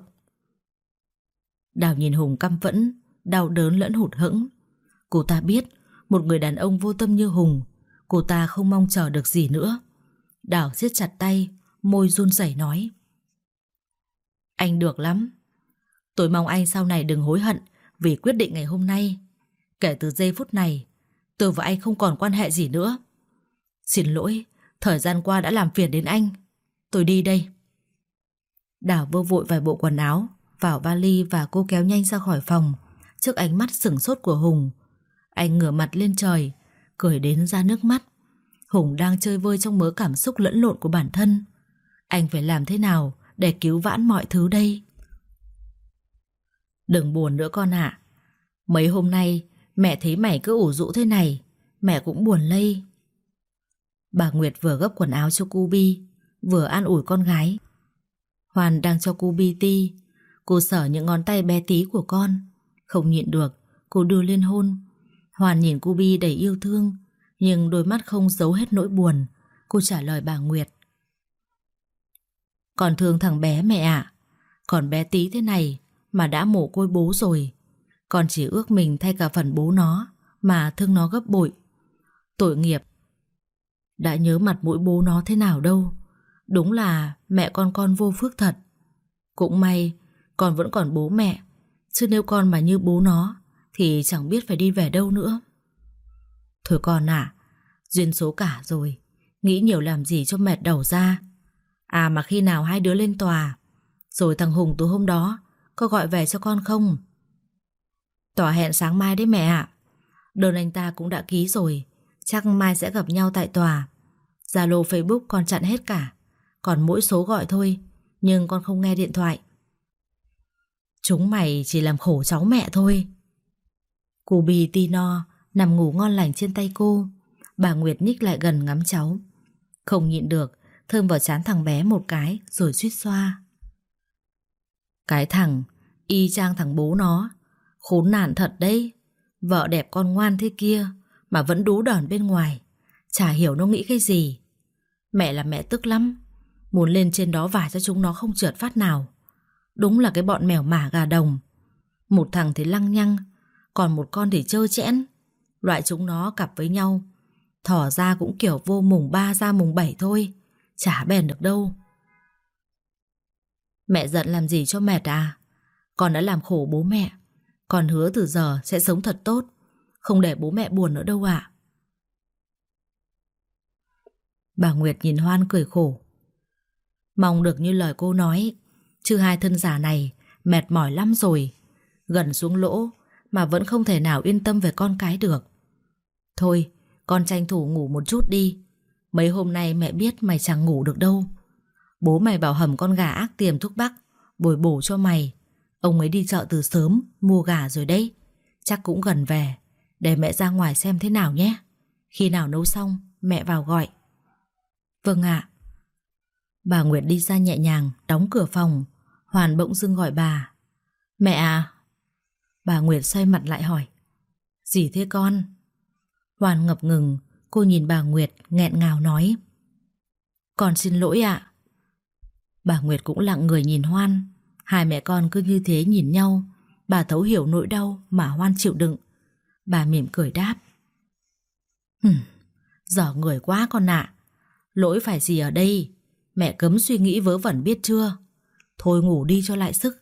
Đào nhìn Hùng căm phẫn, đau đớn lẫn hụt hẫng. Cô ta biết một người đàn ông vô tâm như Hùng Cô ta không mong chờ được gì nữa. Đào siết chặt tay, môi run rẩy nói: Anh được lắm. Tôi mong anh sau này đừng hối hận vì quyết định ngày hôm nay. Kể từ giây phút này, tôi và anh không còn quan hệ gì nữa. Xin lỗi, thời gian qua đã làm phiền đến anh. Tôi đi đây. Đào vơ vội vài bộ quần áo vào vali và cô kéo nhanh ra khỏi phòng trước ánh mắt sửng sốt của Hùng. Anh ngửa mặt lên trời, cười đến ra nước mắt. Hùng đang chơi vơi trong mớ cảm xúc lẫn lộn của bản thân. Anh phải làm thế nào để cứu vãn mọi thứ đây? Đừng buồn nữa con ạ. Mấy hôm nay mẹ thấy mày cứ ủ rũ thế này, mẹ cũng buồn lây. Bà Nguyệt vừa gấp quần áo cho cô Bi, vừa an ủi con gái. Hoàn đang cho cô Bi ti. Cô sờ những ngón tay bé tí của con, không nhịn được, cô đưa lên hôn. Hoàn nhìn cô Bi đầy yêu thương, nhưng đôi mắt không giấu hết nỗi buồn. Cô trả lời bà Nguyệt: Con thương thằng bé mẹ ạ. Còn bé tí thế này mà đã mồ côi bố rồi. Con chỉ ước mình thay cả phần bố nó mà thương nó gấp bội. Tội nghiệp. Đã nhớ mặt mũi bố nó thế nào đâu. Đúng là mẹ con vô phước thật. Cũng may con vẫn còn bố mẹ, chứ nếu con mà như bố nó thì chẳng biết phải đi về đâu nữa. Thôi con ạ, duyên số cả rồi, nghĩ nhiều làm gì cho mệt đầu ra. À mà khi nào hai đứa lên tòa, rồi thằng Hùng tối hôm đó có gọi về cho con không? Tòa hẹn sáng mai đấy mẹ ạ. Đơn anh ta cũng đã ký rồi, chắc mai sẽ gặp nhau tại tòa. Zalo Facebook con chặn hết cả, còn mỗi số gọi thôi, nhưng con không nghe điện thoại. Chúng mày chỉ làm khổ cháu mẹ thôi. Cô Bi ti no nằm ngủ ngon lành trên tay cô. Bà Nguyệt nhích lại gần ngắm cháu, không nhịn được thơm vào trán thằng bé một cái rồi suýt xoa. Cái thằng y chang thằng bố nó. Khốn nạn thật đấy. Vợ đẹp con ngoan thế kia mà vẫn đú đòn bên ngoài. Chả hiểu nó nghĩ cái gì. Mẹ là mẹ tức lắm, muốn lên trên đó vả cho chúng nó không trượt phát nào. Đúng là cái bọn mèo mả gà đồng. Một thằng thì lăng nhăng, còn một con thì trơ trẽn. Loại chúng nó cặp với nhau thỏ ra cũng kiểu vô mùng 3 ra mùng 7 thôi, chả bền được đâu. Mẹ giận làm gì cho mệt à? Con đã làm khổ bố mẹ, con hứa từ giờ sẽ sống thật tốt, không để bố mẹ buồn nữa đâu ạ. Bà Nguyệt nhìn Hoan cười khổ. Mong được như lời cô nói, chứ hai thân giả này mệt mỏi lắm rồi, gần xuống lỗ mà vẫn không thể nào yên tâm về con cái được. Thôi, con tranh thủ ngủ một chút đi. Mấy hôm nay mẹ biết mày chẳng ngủ được đâu. Bố mày bảo hầm con gà ác tiềm thuốc bắc bồi bổ cho mày. Ông ấy đi chợ từ sớm mua gà rồi đấy. Chắc cũng gần về. Để mẹ ra ngoài xem thế nào nhé. Khi nào nấu xong mẹ vào gọi. Vâng ạ. Bà Nguyệt đi ra nhẹ nhàng đóng cửa phòng. Hoàn bỗng dưng gọi bà. Mẹ à. Bà Nguyệt xoay mặt lại hỏi. Gì thế con? Hoàn ngập ngừng. Cô nhìn bà Nguyệt nghẹn ngào nói. Con xin lỗi ạ. Bà Nguyệt cũng lặng người nhìn Hoan. Hai mẹ con cứ như thế nhìn nhau. Bà thấu hiểu nỗi đau mà Hoan chịu đựng. Bà mỉm cười đáp. Dở người quá con ạ. Lỗi phải gì ở đây? Mẹ cấm suy nghĩ vớ vẩn biết chưa? Thôi ngủ đi cho lại sức.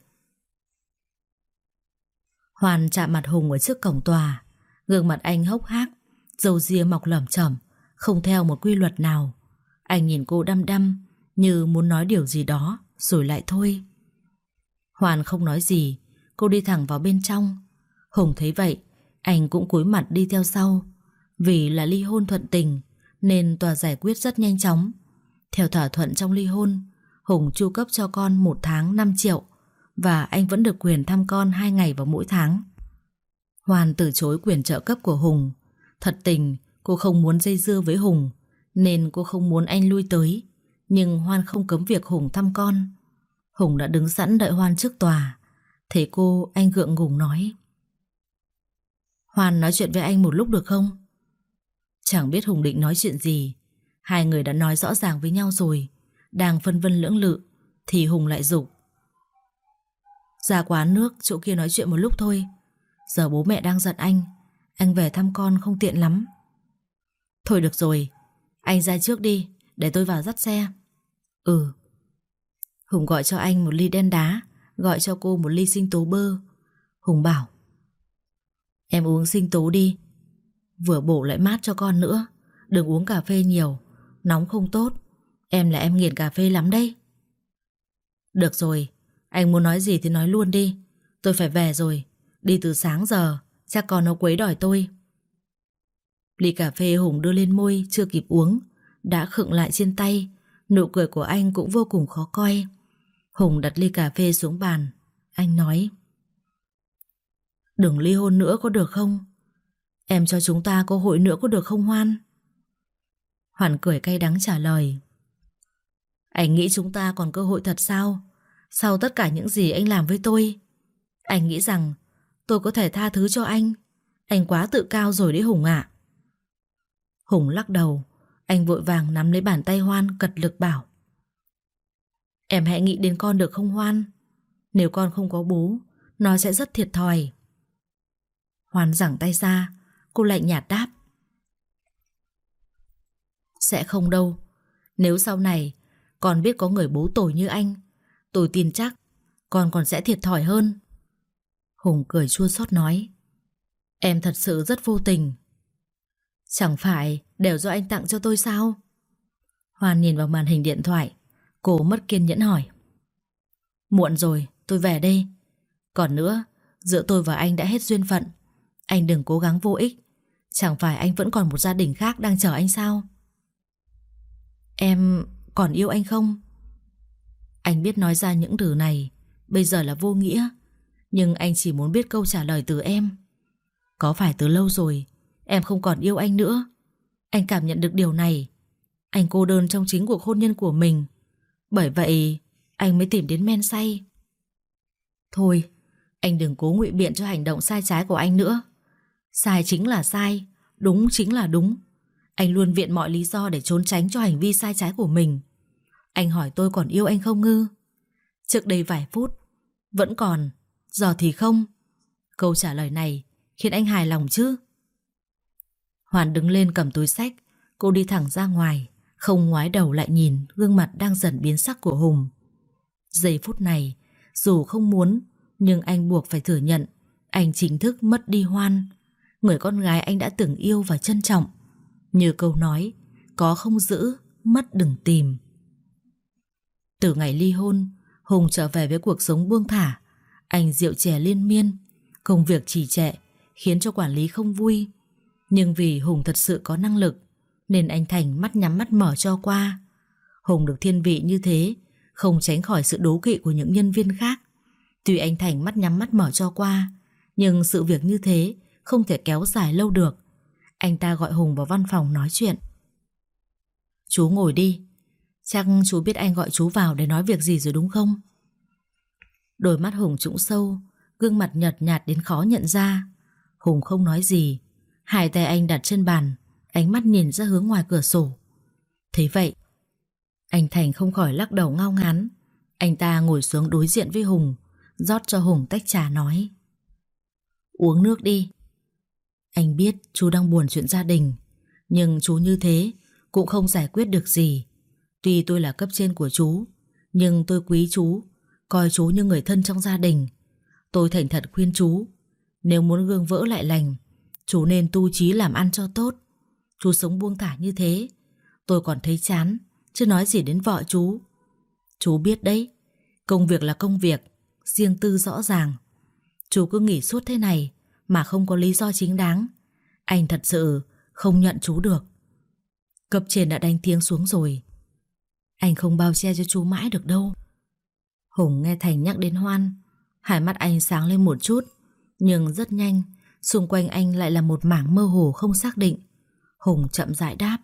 Hoan chạm mặt Hùng ở trước cổng tòa. Gương mặt anh hốc hác, râu ria mọc lởm chởm, không theo một quy luật nào. Anh nhìn cô đăm đăm như muốn nói điều gì đó rồi lại thôi. Hoan không nói gì. Cô đi thẳng vào bên trong. Hùng thấy vậy, anh cũng cúi mặt đi theo sau. Vì là ly hôn thuận tình nên tòa giải quyết rất nhanh chóng. Theo thỏa thuận trong ly hôn, Hùng chu cấp cho con 1 tháng 5 triệu và anh vẫn được quyền thăm con 2 ngày vào mỗi tháng. Hoan từ chối quyền trợ cấp của Hùng. Thật tình cô không muốn dây dưa với Hùng nên cô không muốn anh lui tới. Nhưng Hoan không cấm việc Hùng thăm con. Hùng đã đứng sẵn đợi Hoan trước tòa. Thấy cô, anh gượng gùng nói. Hoan nói chuyện với anh một lúc được không? Chẳng biết Hùng định nói chuyện gì. Hai người đã nói rõ ràng với nhau rồi. Đang phân vân lưỡng lự thì Hùng lại giục. Ra quán nước chỗ kia nói chuyện một lúc thôi. Giờ bố mẹ đang giận anh về thăm con không tiện lắm. Thôi được rồi, anh ra trước đi, để tôi vào dắt xe. Ừ. Hùng gọi cho anh một ly đen đá, gọi cho cô một ly sinh tố bơ. Hùng bảo: Em uống sinh tố đi, vừa bổ lại mát cho con nữa. Đừng uống cà phê nhiều, nóng không tốt. Em là em nghiện cà phê lắm đấy. Được rồi, anh muốn nói gì thì nói luôn đi. Tôi phải về rồi, đi từ sáng giờ, chắc con nó quấy đòi tôi. Ly cà phê Hùng đưa lên môi chưa kịp uống đã khựng lại trên tay. Nụ cười của anh cũng vô cùng khó coi. Hùng đặt ly cà phê xuống bàn. Anh nói: Đừng ly hôn nữa có được không? Em cho chúng ta cơ hội nữa có được không Hoan? Hoàn cười cay đắng trả lời: Anh nghĩ chúng ta còn cơ hội thật sao? Sau tất cả những gì anh làm với tôi, anh nghĩ rằng tôi có thể tha thứ cho anh? Anh quá tự cao rồi đấy Hùng ạ. Hùng lắc đầu. Anh vội vàng nắm lấy bàn tay Hoan, cật lực bảo: Em hãy nghĩ đến con được không Hoan? Nếu con không có bố, nó sẽ rất thiệt thòi. Hoan giằng tay ra. Cô lạnh nhạt đáp: Sẽ không đâu. Nếu sau này con biết có người bố tồi như anh, tôi tin chắc con còn sẽ thiệt thòi hơn. Hùng cười chua xót nói: Em thật sự rất vô tình. Chẳng phải đều do anh tặng cho tôi sao? Hoan nhìn vào màn hình điện thoại. Cô mất kiên nhẫn hỏi: Muộn rồi, tôi về đây. Còn nữa, giữa tôi và anh đã hết duyên phận. Anh đừng cố gắng vô ích. Chẳng phải anh vẫn còn một gia đình khác đang chờ anh sao? Em còn yêu anh không? Anh biết nói ra những từ này bây giờ là vô nghĩa, nhưng anh chỉ muốn biết câu trả lời từ em. Có phải từ lâu rồi em không còn yêu anh nữa? Anh cảm nhận được điều này. Anh cô đơn trong chính cuộc hôn nhân của mình. Bởi vậy anh mới tìm đến men say. Thôi, anh đừng cố ngụy biện cho hành động sai trái của anh nữa. Sai chính là sai, đúng chính là đúng. Anh luôn viện mọi lý do để trốn tránh cho hành vi sai trái của mình. Anh hỏi tôi còn yêu anh không ngư? Trước đây vài phút vẫn còn, giờ thì không. Câu trả lời này khiến anh hài lòng chứ? Hoàn đứng lên cầm túi xách. Cô đi thẳng ra ngoài, không ngoái đầu lại nhìn gương mặt đang dần biến sắc của Hùng. Giây phút này, dù không muốn, nhưng anh buộc phải thừa nhận anh chính thức mất đi Hoan, người con gái anh đã từng yêu và trân trọng. Như câu nói, có không giữ, mất đừng tìm. Từ ngày ly hôn, Hùng trở về với cuộc sống buông thả. Anh rượu chè liên miên, công việc trì trệ khiến cho quản lý không vui. Nhưng vì Hùng thật sự có năng lực nên anh Thành mắt nhắm mắt mở cho qua. Hùng được thiên vị như thế không tránh khỏi sự đố kỵ của những nhân viên khác. Tuy anh Thành mắt nhắm mắt mở cho qua, nhưng sự việc như thế không thể kéo dài lâu được. Anh ta gọi Hùng vào văn phòng nói chuyện. Chú ngồi đi. Chắc chú biết anh gọi chú vào để nói việc gì rồi đúng không? Đôi mắt Hùng trũng sâu, gương mặt nhợt nhạt đến khó nhận ra. Hùng không nói gì. Hai tay anh đặt trên bàn, ánh mắt nhìn ra hướng ngoài cửa sổ. Thế vậy, anh Thành không khỏi lắc đầu ngao ngán. Anh ta ngồi xuống đối diện với Hùng, rót cho Hùng tách trà nói: Uống nước đi. Anh biết chú đang buồn chuyện gia đình, nhưng chú như thế cũng không giải quyết được gì. Tuy tôi là cấp trên của chú, nhưng tôi quý chú, coi chú như người thân trong gia đình. Tôi thành thật khuyên chú, nếu muốn gương vỡ lại lành, chú nên tu chí làm ăn cho tốt. Chú sống buông thả như thế, tôi còn thấy chán, chứ nói gì đến vợ chú. Chú biết đấy, công việc là công việc, riêng tư rõ ràng. Chú cứ nghỉ suốt thế này mà không có lý do chính đáng, anh thật sự không nhận chú được. Cấp trên đã đánh tiếng xuống rồi, anh không bao che cho chú mãi được đâu. Hùng nghe Thành nhắc đến Hoan, hai mắt anh sáng lên một chút, nhưng rất nhanh xung quanh anh lại là một mảng mơ hồ không xác định. Hùng chậm rãi đáp: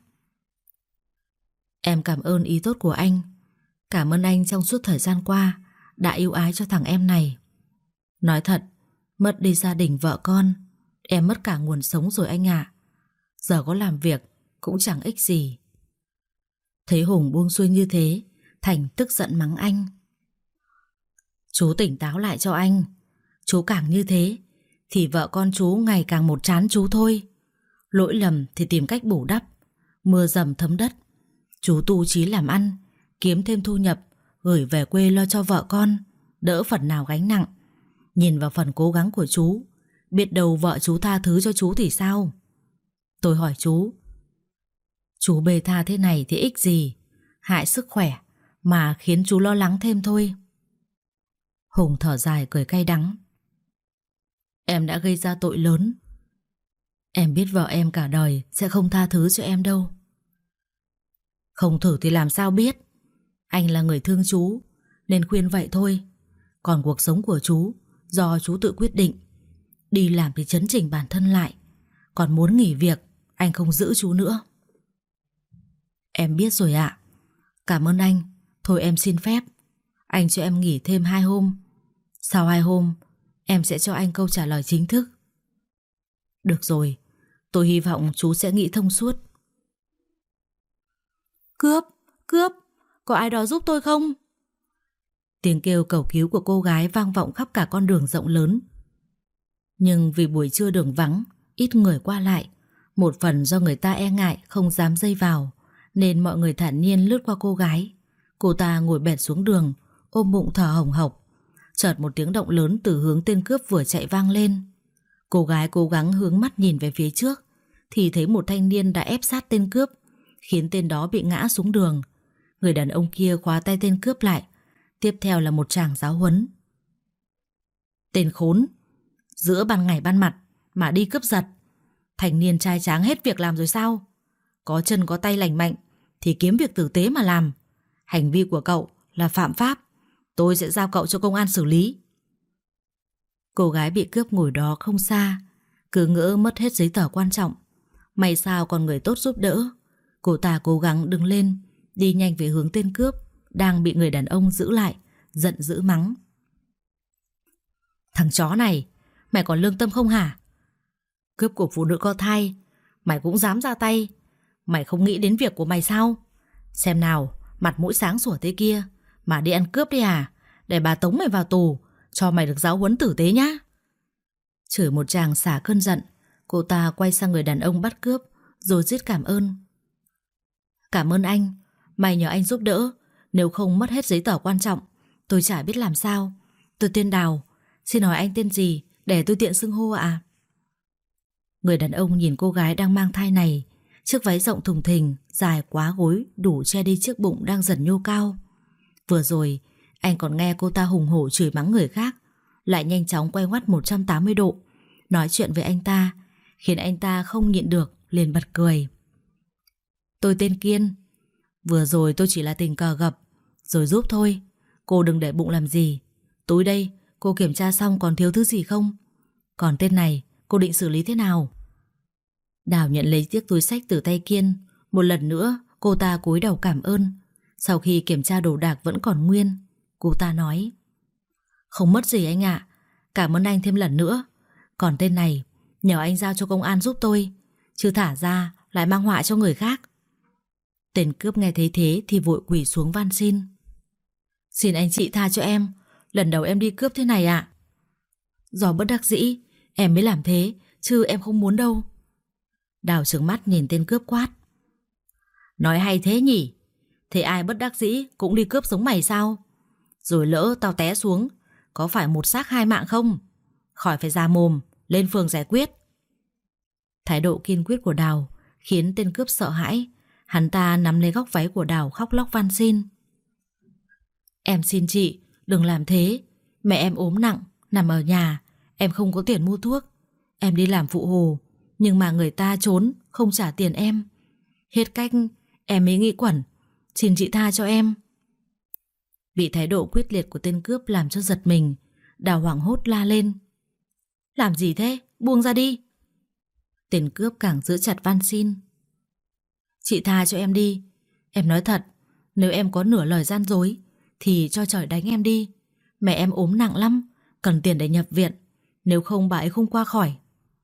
Em cảm ơn ý tốt của anh. Cảm ơn anh trong suốt thời gian qua đã yêu ái cho thằng em này. Nói thật, mất đi gia đình vợ con, em mất cả nguồn sống rồi anh ạ. Giờ có làm việc cũng chẳng ích gì. Thấy Hùng buông xuôi như thế, Thành tức giận mắng anh: Chú tỉnh táo lại cho anh. Chú càng như thế thì vợ con chú ngày càng một chán chú thôi. Lỗi lầm thì tìm cách bù đắp, Mưa dầm thấm đất. Chú tu chí làm ăn, kiếm thêm thu nhập, gửi về quê lo cho vợ con, đỡ phần nào gánh nặng. Nhìn vào phần cố gắng của chú, biết đâu vợ chú tha thứ cho chú thì sao? Tôi hỏi chú bê tha thế này thì ích gì? Hại sức khỏe mà khiến chú lo lắng thêm thôi. Hùng thở dài cười cay đắng. Em đã gây ra tội lớn. Em biết vợ em cả đời sẽ không tha thứ cho em đâu. Không thử thì làm sao biết. Anh là người thương chú nên khuyên vậy thôi. Còn cuộc sống của chú do chú tự quyết định. Đi làm thì chấn chỉnh bản thân lại. Còn muốn nghỉ việc, anh không giữ chú nữa. Em biết rồi ạ. Cảm ơn anh. Thôi em xin phép. Anh cho em nghỉ thêm 2 hôm. Sau 2 hôm em sẽ cho anh câu trả lời chính thức. Được rồi. Tôi hy vọng chú sẽ nghĩ thông suốt. Cướp, cướp, có ai đó giúp tôi không? Tiếng kêu cầu cứu của cô gái vang vọng khắp cả con đường rộng lớn. Nhưng vì buổi trưa đường vắng, ít người qua lại, một phần do người ta e ngại không dám dây vào, nên mọi người thản nhiên lướt qua cô gái. Cô ta ngồi bệt xuống đường, ôm bụng thở hồng hộc. Chợt một tiếng động lớn từ hướng tên cướp vừa chạy vang lên. Cô gái cố gắng hướng mắt nhìn về phía trước thì thấy một thanh niên đã ép sát tên cướp, khiến tên đó bị ngã xuống đường. Người đàn ông kia khóa tay tên cướp lại. Tiếp theo là một tràng giáo huấn. Tên khốn, giữa ban ngày ban mặt mà đi cướp giật. Thanh niên trai tráng hết việc làm rồi sao? Có chân có tay lành mạnh thì kiếm việc tử tế mà làm. Hành vi của cậu là phạm pháp. Tôi sẽ giao cậu cho công an xử lý. Cô gái bị cướp ngồi đó không xa, cứ ngỡ mất hết giấy tờ quan trọng. May sao còn người tốt giúp đỡ. Cô ta cố gắng đứng lên, đi nhanh về hướng tên cướp đang bị người đàn ông giữ lại, giận dữ mắng. Thằng chó này, mày còn lương tâm không hả? Cướp của phụ nữ có thai mày cũng dám ra tay. Mày không nghĩ đến việc của mày sao? Xem nào, mặt mũi sáng sủa thế kia mà đi ăn cướp đi à? Để bà tống mày vào tù, cho mày được giáo huấn tử tế nhá. Chửi một tràng xả cơn giận, cô ta quay sang người đàn ông bắt cướp rồi rít cảm ơn. Cảm ơn anh, mày nhờ anh giúp đỡ. Nếu không mất hết giấy tờ quan trọng, tôi chả biết làm sao. Tôi tên Đào, xin hỏi anh tên gì để tôi tiện xưng hô ạ? Người đàn ông nhìn cô gái đang mang thai này, chiếc váy rộng thùng thình, dài quá gối, đủ che đi chiếc bụng đang dần nhô cao. Vừa rồi anh còn nghe cô ta hùng hổ chửi mắng người khác, lại nhanh chóng quay ngoắt 180 độ nói chuyện với anh ta, khiến anh ta không nhịn được liền bật cười. Tôi tên Kiên. Vừa rồi tôi chỉ là tình cờ gặp rồi giúp thôi. Cô đừng để bụng làm gì. Tối đây cô kiểm tra xong còn thiếu thứ gì không? Còn tên này cô định xử lý thế nào? Đào nhận lấy chiếc túi xách từ tay Kiên. Một lần nữa cô ta cúi đầu cảm ơn. Sau khi kiểm tra đồ đạc vẫn còn nguyên, cô ta nói: Không mất gì anh ạ. Cảm ơn anh thêm lần nữa. Còn tên này nhờ anh giao cho công an giúp tôi, chứ thả ra lại mang họa cho người khác. Tên cướp nghe thấy thế thì vội quỳ xuống van xin. Xin anh chị tha cho em. Lần đầu em đi cướp thế này ạ. Do bất đắc dĩ em mới làm thế, chứ em không muốn đâu. Đào trừng mắt nhìn tên cướp quát. Nói hay thế nhỉ? Thế ai bất đắc dĩ cũng đi cướp giống mày sao? Rồi lỡ tao té xuống, có phải một xác 2 mạng không? Khỏi phải ra mồm, lên phường giải quyết. Thái độ kiên quyết của Đào khiến tên cướp sợ hãi. Hắn ta nắm lấy góc váy của Đào khóc lóc van xin. Em xin chị đừng làm thế. Mẹ em ốm nặng, nằm ở nhà. Em không có tiền mua thuốc. Em đi làm phụ hồ, nhưng mà người ta trốn, không trả tiền em. Hết cách em mới nghĩ quẩn. Xin chị tha cho em. Bị thái độ quyết liệt của tên cướp làm cho giật mình, Đào hoảng hốt la lên. Làm gì thế? Buông ra đi. Tên cướp càng giữ chặt van xin. Chị tha cho em đi. Em nói thật, nếu em có nửa lời gian dối thì cho trời đánh em đi. Mẹ em ốm nặng lắm, cần tiền để nhập viện. Nếu không bà ấy không qua khỏi.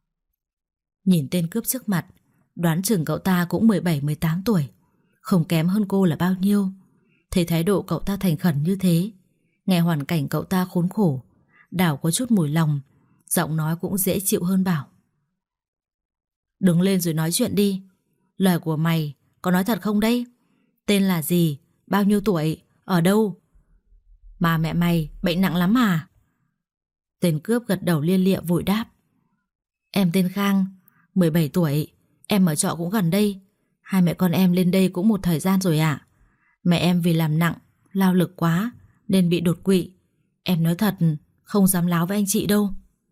Nhìn tên cướp trước mặt, đoán chừng cậu ta cũng 17-18 tuổi, không kém hơn cô là bao nhiêu. Thấy thái độ cậu ta thành khẩn như thế, nghe hoàn cảnh cậu ta khốn khổ, Đào có chút mùi lòng, giọng nói cũng dễ chịu hơn bảo. Đứng lên rồi nói chuyện đi. Lời của mày có nói thật không đây? Tên là gì? Bao nhiêu tuổi? Ở đâu? Mà mẹ mày bệnh nặng lắm à? Tên cướp gật đầu lia lịa vội đáp. Em tên Khang, 17 tuổi. Em ở trọ cũng gần đây. Hai mẹ con em lên đây cũng một thời gian rồi ạ. Mẹ em vì làm nặng, lao lực quá nên bị đột quỵ. Em nói thật, không dám láo với anh chị đâu.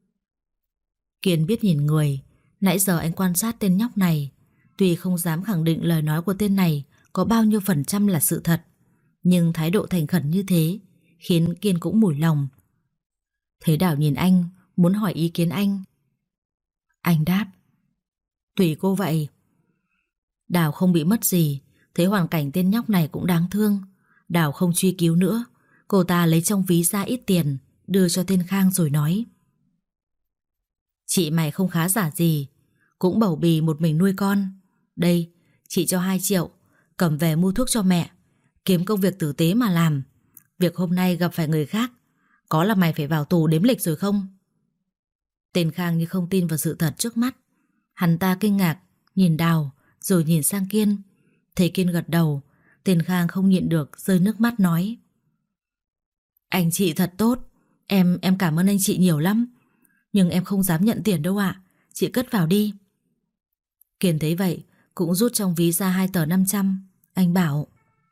Kiên biết nhìn người. Nãy giờ anh quan sát tên nhóc này. Tuy không dám khẳng định lời nói của tên này có bao nhiêu phần trăm là sự thật, nhưng thái độ thành khẩn như thế khiến Kiên cũng mủi lòng. Thấy Đào nhìn anh, muốn hỏi ý kiến anh. Anh đáp. Tùy cô vậy. Đào không bị mất gì. Thấy hoàn cảnh tên nhóc này cũng đáng thương, Đào không truy cứu nữa. Cô ta lấy trong ví ra ít tiền đưa cho tên Khang rồi nói. Chị mày không khá giả gì, cũng bầu bì một mình nuôi con. Đây, chị cho 2 triệu, cầm về mua thuốc cho mẹ, kiếm công việc tử tế mà làm. Việc hôm nay gặp phải người khác, có là mày phải vào tù đếm lịch rồi không? Tên Khang như không tin vào sự thật trước mắt. Hắn ta kinh ngạc nhìn Đào rồi nhìn sang Kiên. Thấy Kiên gật đầu, tên Khang không nhịn được rơi nước mắt nói. Anh chị thật tốt, em cảm ơn anh chị nhiều lắm. Nhưng em không dám nhận tiền đâu ạ. Chị cất vào đi. Kiên thấy vậy cũng rút trong ví ra 2 tờ 500. Anh bảo.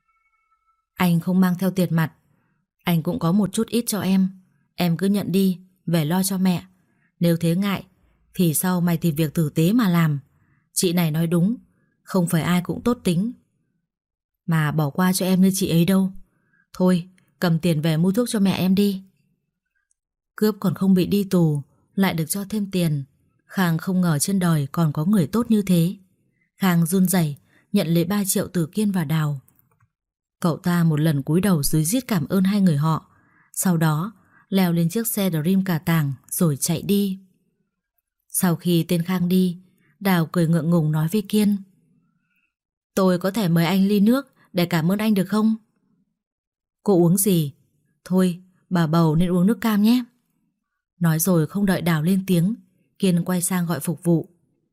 Anh không mang theo tiền mặt, anh cũng có một chút ít cho em cứ nhận đi, về lo cho mẹ. Nếu thế ngại thì sau mày tìm việc tử tế mà làm. Chị này nói đúng, không phải ai cũng tốt tính mà bỏ qua cho em như chị ấy đâu. Thôi, cầm tiền về mua thuốc cho mẹ em đi. Cướp còn không bị đi tù, lại được cho thêm tiền. Khang không ngờ trên đời còn có người tốt như thế. Khang run rẩy nhận lấy 3 triệu từ Kiên và Đào. Cậu ta một lần cúi đầu rúi rít cảm ơn hai người họ, sau đó leo lên chiếc xe Dream cả tàng rồi chạy đi. Sau khi tên Khang đi, Đào cười ngượng ngùng nói với Kiên. Tôi có thể mời anh ly nước để cảm ơn anh được không? Cô uống gì? Thôi, bà bầu nên uống nước cam nhé. Nói rồi không đợi Đào lên tiếng, Kiên quay sang gọi phục vụ.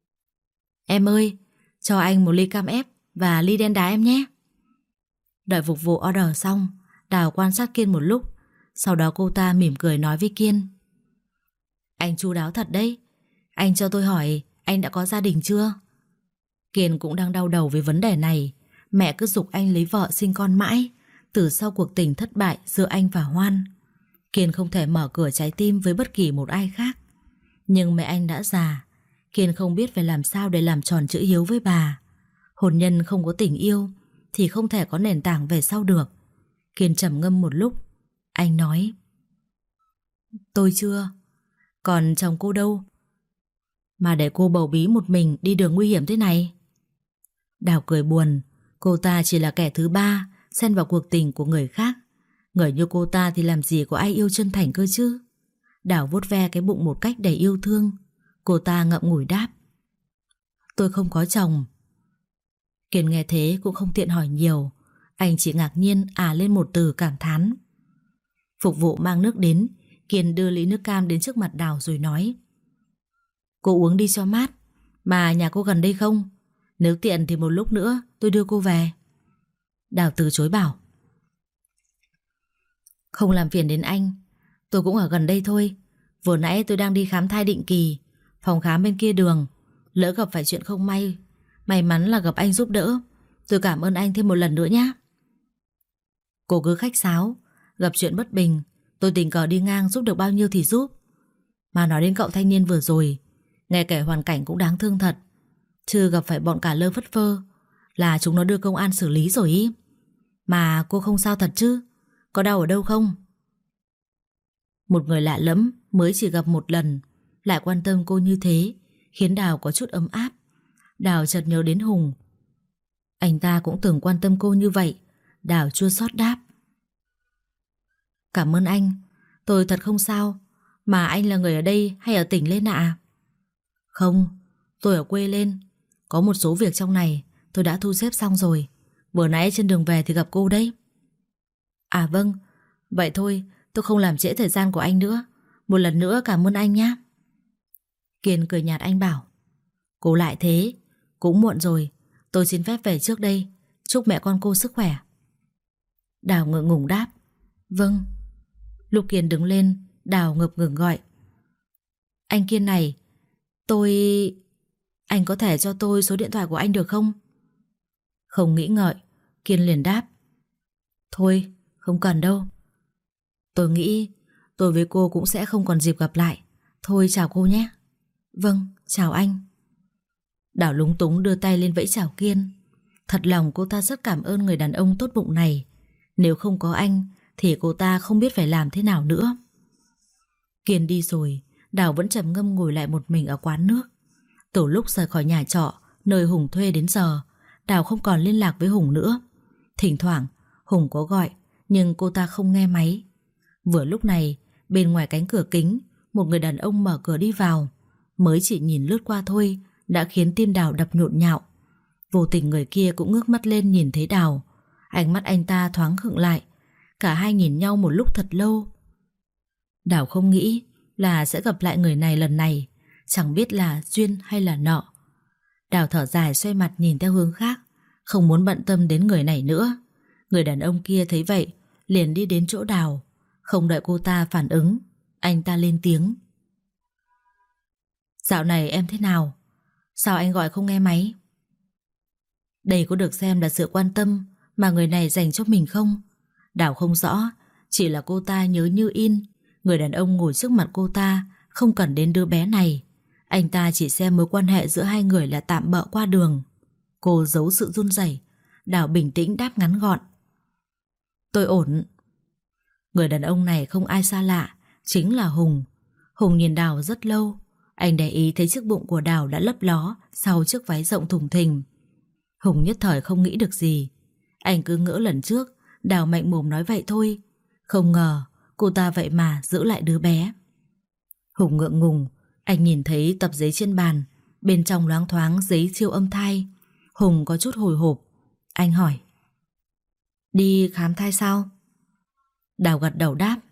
Em ơi, cho anh một ly cam ép và ly đen đá em nhé. Đợi phục vụ order xong, Đào quan sát Kiên một lúc. Sau đó cô ta mỉm cười nói với Kiên. Anh chu đáo thật đấy. Anh cho tôi hỏi, anh đã có gia đình chưa? Kiên cũng đang đau đầu với vấn đề này. Mẹ cứ giục anh lấy vợ sinh con mãi, từ sau cuộc tình thất bại giữa anh và Hoan. Kiên không thể mở cửa trái tim với bất kỳ một ai khác. Nhưng mẹ anh đã già, Kiên không biết phải làm sao để làm tròn chữ hiếu với bà. Hôn nhân không có tình yêu thì không thể có nền tảng về sau được. Kiên trầm ngâm một lúc. Anh nói. Tôi chưa. Còn chồng cô đâu mà để cô bầu bí một mình đi đường nguy hiểm thế này? Đào cười buồn. Cô ta chỉ là kẻ thứ ba xen vào cuộc tình của người khác. Người như cô ta thì làm gì có ai yêu chân thành cơ chứ. Đào vuốt ve cái bụng một cách đầy yêu thương. Cô ta ngậm ngùi đáp. Tôi không có chồng. Kiên nghe thế cũng không tiện hỏi nhiều. Anh chỉ ngạc nhiên lên một từ cảm thán. Phục vụ mang nước đến. Kiên đưa ly nước cam đến trước mặt Đào rồi nói. Cô uống đi cho mát. Mà nhà cô gần đây không? Nếu tiện thì một lúc nữa tôi đưa cô về. Đào từ chối bảo. Không làm phiền đến anh, tôi cũng ở gần đây thôi. Vừa nãy tôi đang đi khám thai định kỳ, phòng khám bên kia đường. Lỡ gặp phải chuyện không may, may mắn là gặp anh giúp đỡ. Tôi cảm ơn anh thêm một lần nữa nhé. Cô cứ khách sáo. Gặp chuyện bất bình, tôi tình cờ đi ngang giúp được bao nhiêu thì giúp. Mà nói đến cậu thanh niên vừa rồi, nghe kể hoàn cảnh cũng đáng thương thật. Chứ gặp phải bọn cả lơ phất phơ là chúng nó đưa công an xử lý rồi ý. Mà cô không sao thật chứ? Có đau ở đâu không? Một người lạ lẫm mới chỉ gặp một lần lại quan tâm cô như thế khiến Đào có chút ấm áp. Đào chợt nhớ đến Hùng. Anh ta cũng từng quan tâm cô như vậy. Đào chua xót đáp. Cảm ơn anh, tôi thật không sao. Mà anh là người ở đây hay ở tỉnh lên ạ? Không, tôi ở quê lên. Có một số việc trong này tôi đã thu xếp xong rồi. Vừa nãy trên đường về thì gặp cô đấy. À vâng, vậy thôi, tôi không làm trễ thời gian của anh nữa. Một lần nữa cảm ơn anh nhé. Kiên cười nhạt anh bảo. Cô lại thế, cũng muộn rồi. Tôi xin phép về trước đây. Chúc mẹ con cô sức khỏe. Đào ngượng ngùng đáp. Vâng. Lúc Kiên đứng lên, Đào ngập ngừng gọi. Anh Kiên này, anh có thể cho tôi số điện thoại của anh được không? Không nghĩ ngợi, Kiên liền đáp. Thôi, không cần đâu. Tôi nghĩ tôi với cô cũng sẽ không còn dịp gặp lại. Thôi chào cô nhé. Vâng, chào anh. Đào lúng túng đưa tay lên vẫy chào Kiên. Thật lòng cô ta rất cảm ơn người đàn ông tốt bụng này. Nếu không có anh thì cô ta không biết phải làm thế nào nữa. Kiên đi rồi, Đào vẫn trầm ngâm ngồi lại một mình ở quán nước. Từ lúc rời khỏi nhà trọ nơi Hùng thuê đến giờ, Đào không còn liên lạc với Hùng nữa. Thỉnh thoảng Hùng có gọi, nhưng cô ta không nghe máy. Vừa lúc này, bên ngoài cánh cửa kính, một người đàn ông mở cửa đi vào. Mới chỉ nhìn lướt qua thôi đã khiến tim Đào đập nhộn nhạo. Vô tình người kia cũng ngước mắt lên nhìn thấy Đào. Ánh mắt anh ta thoáng khựng lại. Cả hai nhìn nhau một lúc thật lâu. Đào không nghĩ là sẽ gặp lại người này lần này, chẳng biết là duyên hay là nọ. Đào thở dài xoay mặt nhìn theo hướng khác, không muốn bận tâm đến người này nữa. Người đàn ông kia thấy vậy liền đi đến chỗ Đào. Không đợi cô ta phản ứng, anh ta lên tiếng. Dạo này em thế nào? Sao anh gọi không nghe máy? Đây có được xem là sự quan tâm mà người này dành cho mình không? Đào không rõ, chỉ là cô ta nhớ như in. Người đàn ông ngồi trước mặt cô ta không cần đến đứa bé này. Anh ta chỉ xem mối quan hệ giữa hai người là tạm bợ qua đường. Cô giấu sự run rẩy. Đào bình tĩnh đáp ngắn gọn. Tôi ổn. Người đàn ông này không ai xa lạ, chính là Hùng. Hùng nhìn Đào rất lâu. Anh để ý thấy chiếc bụng của Đào đã lấp ló sau chiếc váy rộng thùng thình. Hùng nhất thời không nghĩ được gì. Anh cứ ngỡ lần trước Đào mạnh mồm nói vậy thôi. Không ngờ cô ta vậy mà giữ lại đứa bé. Hùng ngượng ngùng. Anh nhìn thấy tập giấy trên bàn, bên trong loáng thoáng giấy siêu âm thai. Hùng có chút hồi hộp. Anh hỏi. Đi khám thai sao? Đào gật đầu đáp.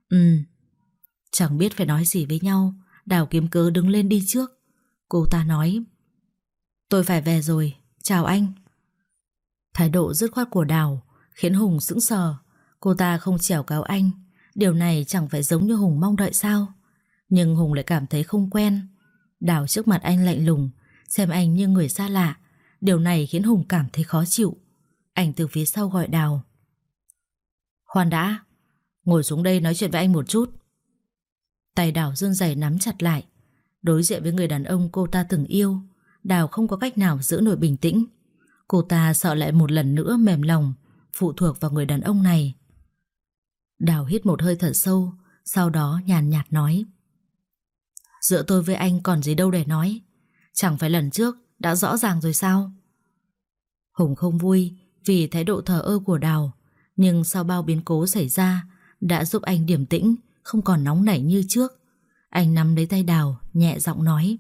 Chẳng biết phải nói gì với nhau, Đào kiếm cớ đứng lên đi trước. Cô ta nói. Tôi phải về rồi, chào anh. Thái độ dứt khoát của Đào khiến Hùng sững sờ. Cô ta không chèo cáo anh. Điều này chẳng phải giống như Hùng mong đợi sao? Nhưng Hùng lại cảm thấy không quen. Đào trước mặt anh lạnh lùng, xem anh như người xa lạ. Điều này khiến Hùng cảm thấy khó chịu. Anh từ phía sau gọi Đào. Khoan đã, ngồi xuống đây nói chuyện với anh một chút. Tay Đào run rẩy nắm chặt lại. Đối diện với người đàn ông cô ta từng yêu, Đào không có cách nào giữ nổi bình tĩnh. Cô ta sợ lại một lần nữa mềm lòng, phụ thuộc vào người đàn ông này. Đào hít một hơi thật sâu, sau đó nhàn nhạt nói. Giữa tôi với anh còn gì đâu để nói. Chẳng phải lần trước đã rõ ràng rồi sao? Hùng không vui vì thái độ thờ ơ của Đào, nhưng sau bao biến cố xảy ra đã giúp anh điềm tĩnh, không còn nóng nảy như trước. Anh nắm lấy tay Đào, nhẹ giọng nói.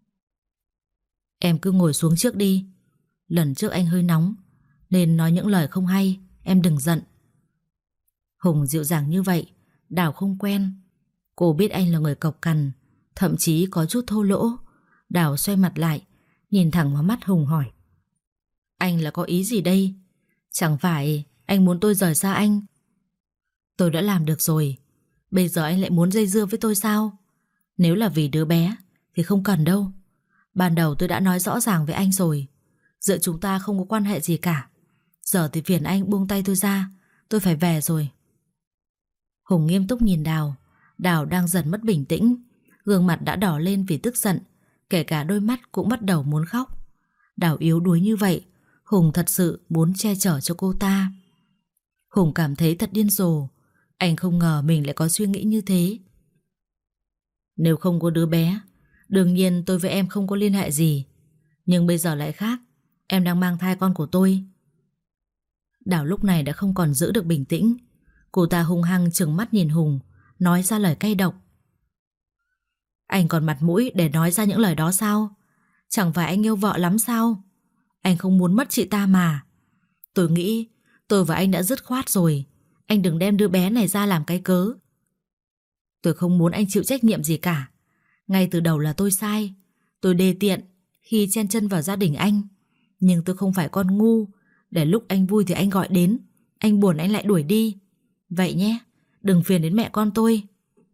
Em cứ ngồi xuống trước đi. Lần trước anh hơi nóng nên nói những lời không hay, em đừng giận. Hùng dịu dàng như vậy Đào không quen. Cô biết anh là người cộc cằn, thậm chí có chút thô lỗ. Đào xoay mặt lại, nhìn thẳng vào mắt Hùng hỏi. Anh là có ý gì đây? Chẳng phải anh muốn tôi rời xa anh? Tôi đã làm được rồi, bây giờ anh lại muốn dây dưa với tôi sao? Nếu là vì đứa bé thì không cần đâu. Ban đầu tôi đã nói rõ ràng với anh rồi, giữa chúng ta không có quan hệ gì cả. Giờ thì phiền anh buông tay tôi ra, tôi phải về rồi. Hùng nghiêm túc nhìn Đào. Đào đang dần mất bình tĩnh, gương mặt đã đỏ lên vì tức giận, kể cả đôi mắt cũng bắt đầu muốn khóc. Đào yếu đuối như vậy, Hùng thật sự muốn che chở cho cô ta. Hùng cảm thấy thật điên rồ. Anh không ngờ mình lại có suy nghĩ như thế. Nếu không có đứa bé, đương nhiên tôi với em không có liên hệ gì. Nhưng bây giờ lại khác, em đang mang thai con của tôi. Đào lúc này đã không còn giữ được bình tĩnh. Cô ta hung hăng trừng mắt nhìn Hùng, nói ra lời cay độc. Anh còn mặt mũi để nói ra những lời đó sao? Chẳng phải anh yêu vợ lắm sao? Anh không muốn mất chị ta mà. Tôi nghĩ tôi và anh đã dứt khoát rồi. Anh đừng đem đứa bé này ra làm cái cớ. Tôi không muốn anh chịu trách nhiệm gì cả. Ngay từ đầu là tôi sai. Tôi đê tiện khi chen chân vào gia đình anh. Nhưng tôi không phải con ngu, để lúc anh vui thì anh gọi đến, anh buồn anh lại đuổi đi. Vậy nhé, đừng phiền đến mẹ con tôi.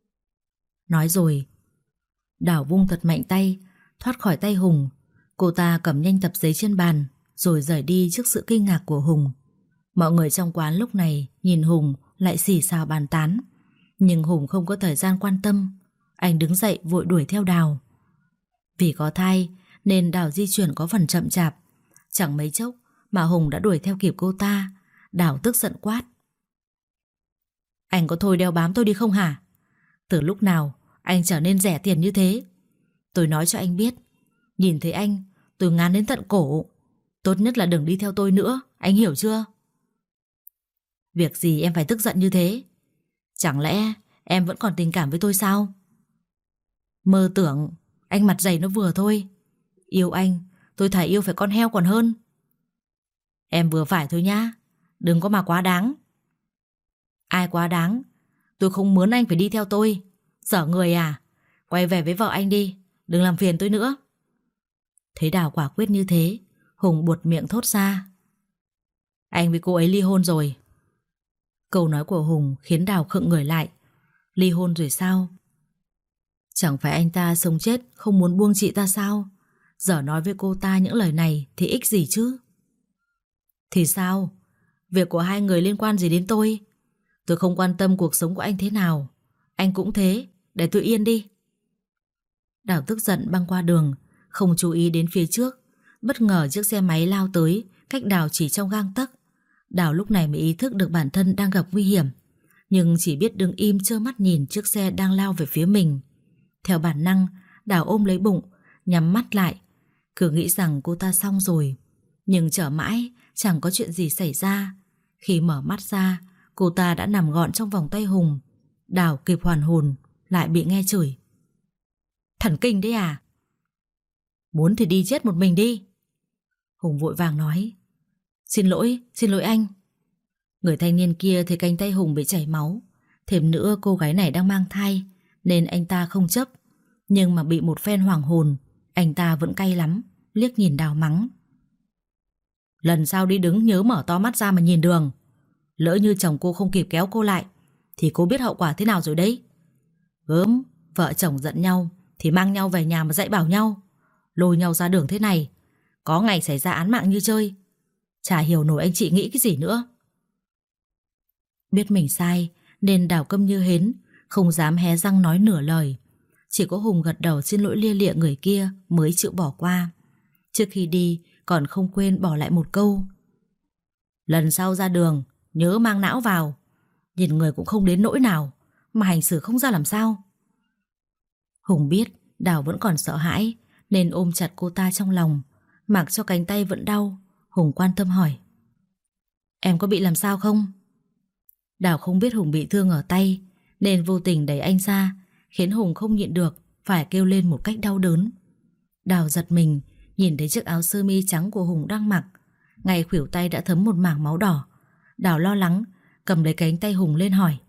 Nói rồi, Đào vung thật mạnh tay, thoát khỏi tay Hùng. Cô ta cầm nhanh tập giấy trên bàn, rồi rời đi trước sự kinh ngạc của Hùng. Mọi người trong quán lúc này nhìn Hùng lại xì xào bàn tán. Nhưng Hùng không có thời gian quan tâm. Anh đứng dậy vội đuổi theo Đào. Vì có thai nên Đào di chuyển có phần chậm chạp. Chẳng mấy chốc mà Hùng đã đuổi theo kịp cô ta. Đào tức giận quát: Anh có thôi đeo bám tôi đi không hả? Từ lúc nào anh trở nên rẻ tiền như thế? Tôi nói cho anh biết, nhìn thấy anh tôi ngán đến tận cổ. Tốt nhất là đừng đi theo tôi nữa, anh hiểu chưa? Việc gì em phải tức giận như thế? Chẳng lẽ em vẫn còn tình cảm với tôi sao? Mơ tưởng, anh mặt dày nó vừa thôi. Yêu anh, tôi thà yêu phải con heo còn hơn. Em vừa phải thôi nhá, đừng có mà quá đáng. Ai quá đáng? Tôi không muốn anh phải đi theo tôi. Dở người à? Quay về với vợ anh đi, đừng làm phiền tôi nữa. Thấy Đào quả quyết như thế, Hùng buột miệng thốt ra: Anh với cô ấy ly hôn rồi. Câu nói của Hùng khiến Đào khựng người lại. Ly hôn rồi sao? Chẳng phải anh ta sống chết không muốn buông chị ta sao? Giờ nói với cô ta những lời này thì ích gì chứ? Thì sao? Việc của hai người liên quan gì đến tôi? Tôi không quan tâm cuộc sống của anh thế nào. Anh cũng thế, để tôi yên đi. Đào tức giận băng qua đường, không chú ý đến phía trước. Bất ngờ chiếc xe máy lao tới, cách Đào chỉ trong gang tấc. Đào lúc này mới ý thức được bản thân đang gặp nguy hiểm, nhưng chỉ biết đứng im trơ mắt nhìn chiếc xe đang lao về phía mình. Theo bản năng, Đào ôm lấy bụng, nhắm mắt lại, cứ nghĩ rằng cô ta xong rồi. Nhưng chờ mãi chẳng có chuyện gì xảy ra. Khi mở mắt ra, cô ta đã nằm gọn trong vòng tay Hùng. Đào kịp hoàn hồn, lại bị nghe chửi: Thần kinh đấy à? Muốn thì đi chết một mình đi. Hùng vội vàng nói: xin lỗi anh. Người thanh niên kia thấy cánh tay Hùng bị chảy máu, thêm nữa cô gái này đang mang thai, nên anh ta không chấp. Nhưng mà bị một phen hoảng hồn, anh ta vẫn cay lắm, liếc nhìn Đào mắng: lần sau đi đứng nhớ mở to mắt ra mà nhìn đường. Lỡ như chồng cô không kịp kéo cô lại thì cô biết hậu quả thế nào rồi đấy. Gớm, vợ chồng giận nhau thì mang nhau về nhà mà dạy bảo nhau, lôi nhau ra đường thế này, có ngày xảy ra án mạng như chơi. Chả hiểu nổi anh chị nghĩ cái gì nữa. Biết mình sai nên Đào câm như hến, không dám hé răng nói nửa lời. Chỉ có Hùng gật đầu xin lỗi lia lịa người kia mới chịu bỏ qua. Trước khi đi còn không quên bỏ lại một câu: lần sau ra đường nhớ mang não vào. Nhìn người cũng không đến nỗi nào mà hành xử không ra làm sao. Hùng biết Đào vẫn còn sợ hãi nên ôm chặt cô ta trong lòng, mặc cho cánh tay vẫn đau. Hùng quan tâm hỏi: em có bị làm sao không? Đào không biết Hùng bị thương ở tay nên vô tình đẩy anh ra, khiến Hùng không nhịn được phải kêu lên một cách đau đớn. Đào giật mình nhìn thấy chiếc áo sơ mi trắng của Hùng đang mặc, ngay khuỷu tay đã thấm một mảng máu đỏ. Đào lo lắng cầm lấy cánh tay Hùng lên hỏi: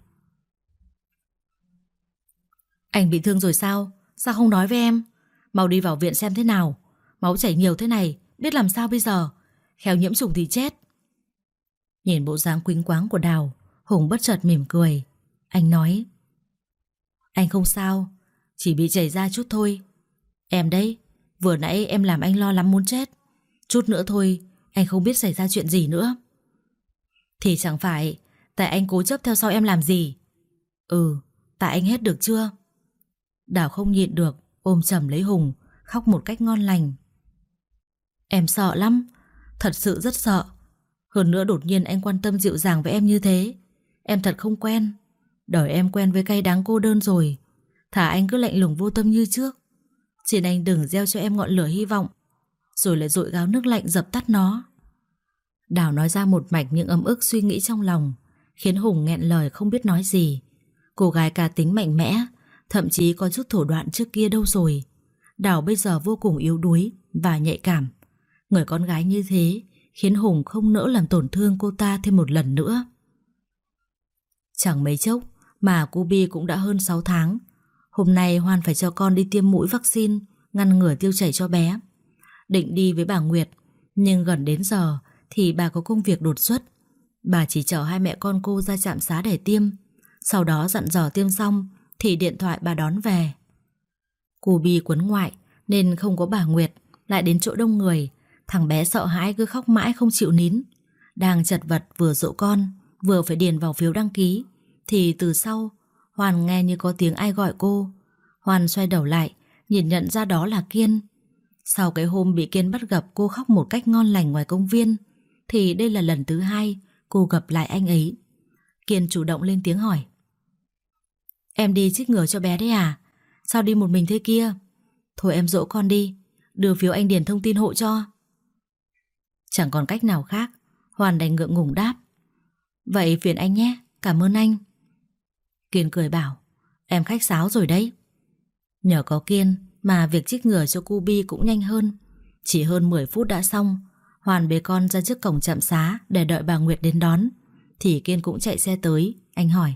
anh bị thương rồi sao? Sao không nói với em? Mau đi vào viện xem thế nào. Máu chảy nhiều thế này biết làm sao bây giờ? Khéo nhiễm trùng thì chết. Nhìn bộ dáng quĩnh quáng của Đào, Hùng bất chợt mỉm cười. Anh nói: anh không sao, chỉ bị chảy ra chút thôi. Em đấy, vừa nãy em làm anh lo lắm muốn chết. Chút nữa thôi anh không biết xảy ra chuyện gì nữa. Thì chẳng phải tại anh cố chấp theo sau em làm gì. Tại anh hết được chưa? Đào không nhịn được ôm chầm lấy Hùng, khóc một cách ngon lành. Em sợ lắm, thật sự rất sợ. Hơn nữa đột nhiên anh quan tâm dịu dàng với em như thế, em thật không quen. Đời em quen với cay đắng cô đơn rồi. Thà anh cứ lạnh lùng vô tâm như trước. Xin anh đừng gieo cho em ngọn lửa hy vọng rồi lại dội gáo nước lạnh dập tắt nó. Đào nói ra một mạch những ấm ức suy nghĩ trong lòng, khiến Hùng nghẹn lời không biết nói gì. Cô gái cá tính mạnh mẽ, thậm chí có chút thủ đoạn trước kia đâu rồi. Đào bây giờ vô cùng yếu đuối và nhạy cảm. Người con gái như thế khiến Hùng không nỡ làm tổn thương cô ta thêm một lần nữa. Chẳng mấy chốc mà cô Bi cũng đã hơn 6 tháng. Hôm nay Hoan phải cho con đi tiêm mũi vaccine ngăn ngừa tiêu chảy cho bé. Định đi với bà Nguyệt, Nhưng gần đến giờ thì bà có công việc đột xuất. Bà chỉ chở hai mẹ con cô ra trạm xá để tiêm. Sau đó dặn dò tiêm xong thì điện thoại bà đón về. Cô Bi quấn ngoại nên không có bà Nguyệt, lại đến chỗ đông người. Thằng bé sợ hãi cứ khóc mãi không chịu nín. Đang chật vật vừa dỗ con vừa phải điền vào phiếu đăng ký thì từ sau Hoàn nghe như có tiếng ai gọi cô. Hoàn xoay đầu lại, nhìn nhận ra đó là Kiên. Sau cái hôm bị Kiên bắt gặp cô khóc một cách ngon lành ngoài công viên thì đây là lần thứ hai cô gặp lại anh ấy. Kiên chủ động lên tiếng hỏi: Em đi chích ngừa cho bé đấy à? Sao đi một mình thế kia? Thôi em dỗ con đi, đưa phiếu anh điền thông tin hộ cho. Chẳng còn cách nào khác, Hoàn đành ngượng ngùng đáp: Vậy phiền anh nhé, cảm ơn anh. Kiên cười bảo: Em khách sáo rồi đấy. Nhờ có Kiên mà việc chích ngừa cho cô Bi cũng nhanh hơn. Chỉ hơn 10 phút đã xong. Hoàn bế con ra trước cổng trạm xá để đợi bà Nguyệt đến đón thì Kiên cũng chạy xe tới. Anh hỏi: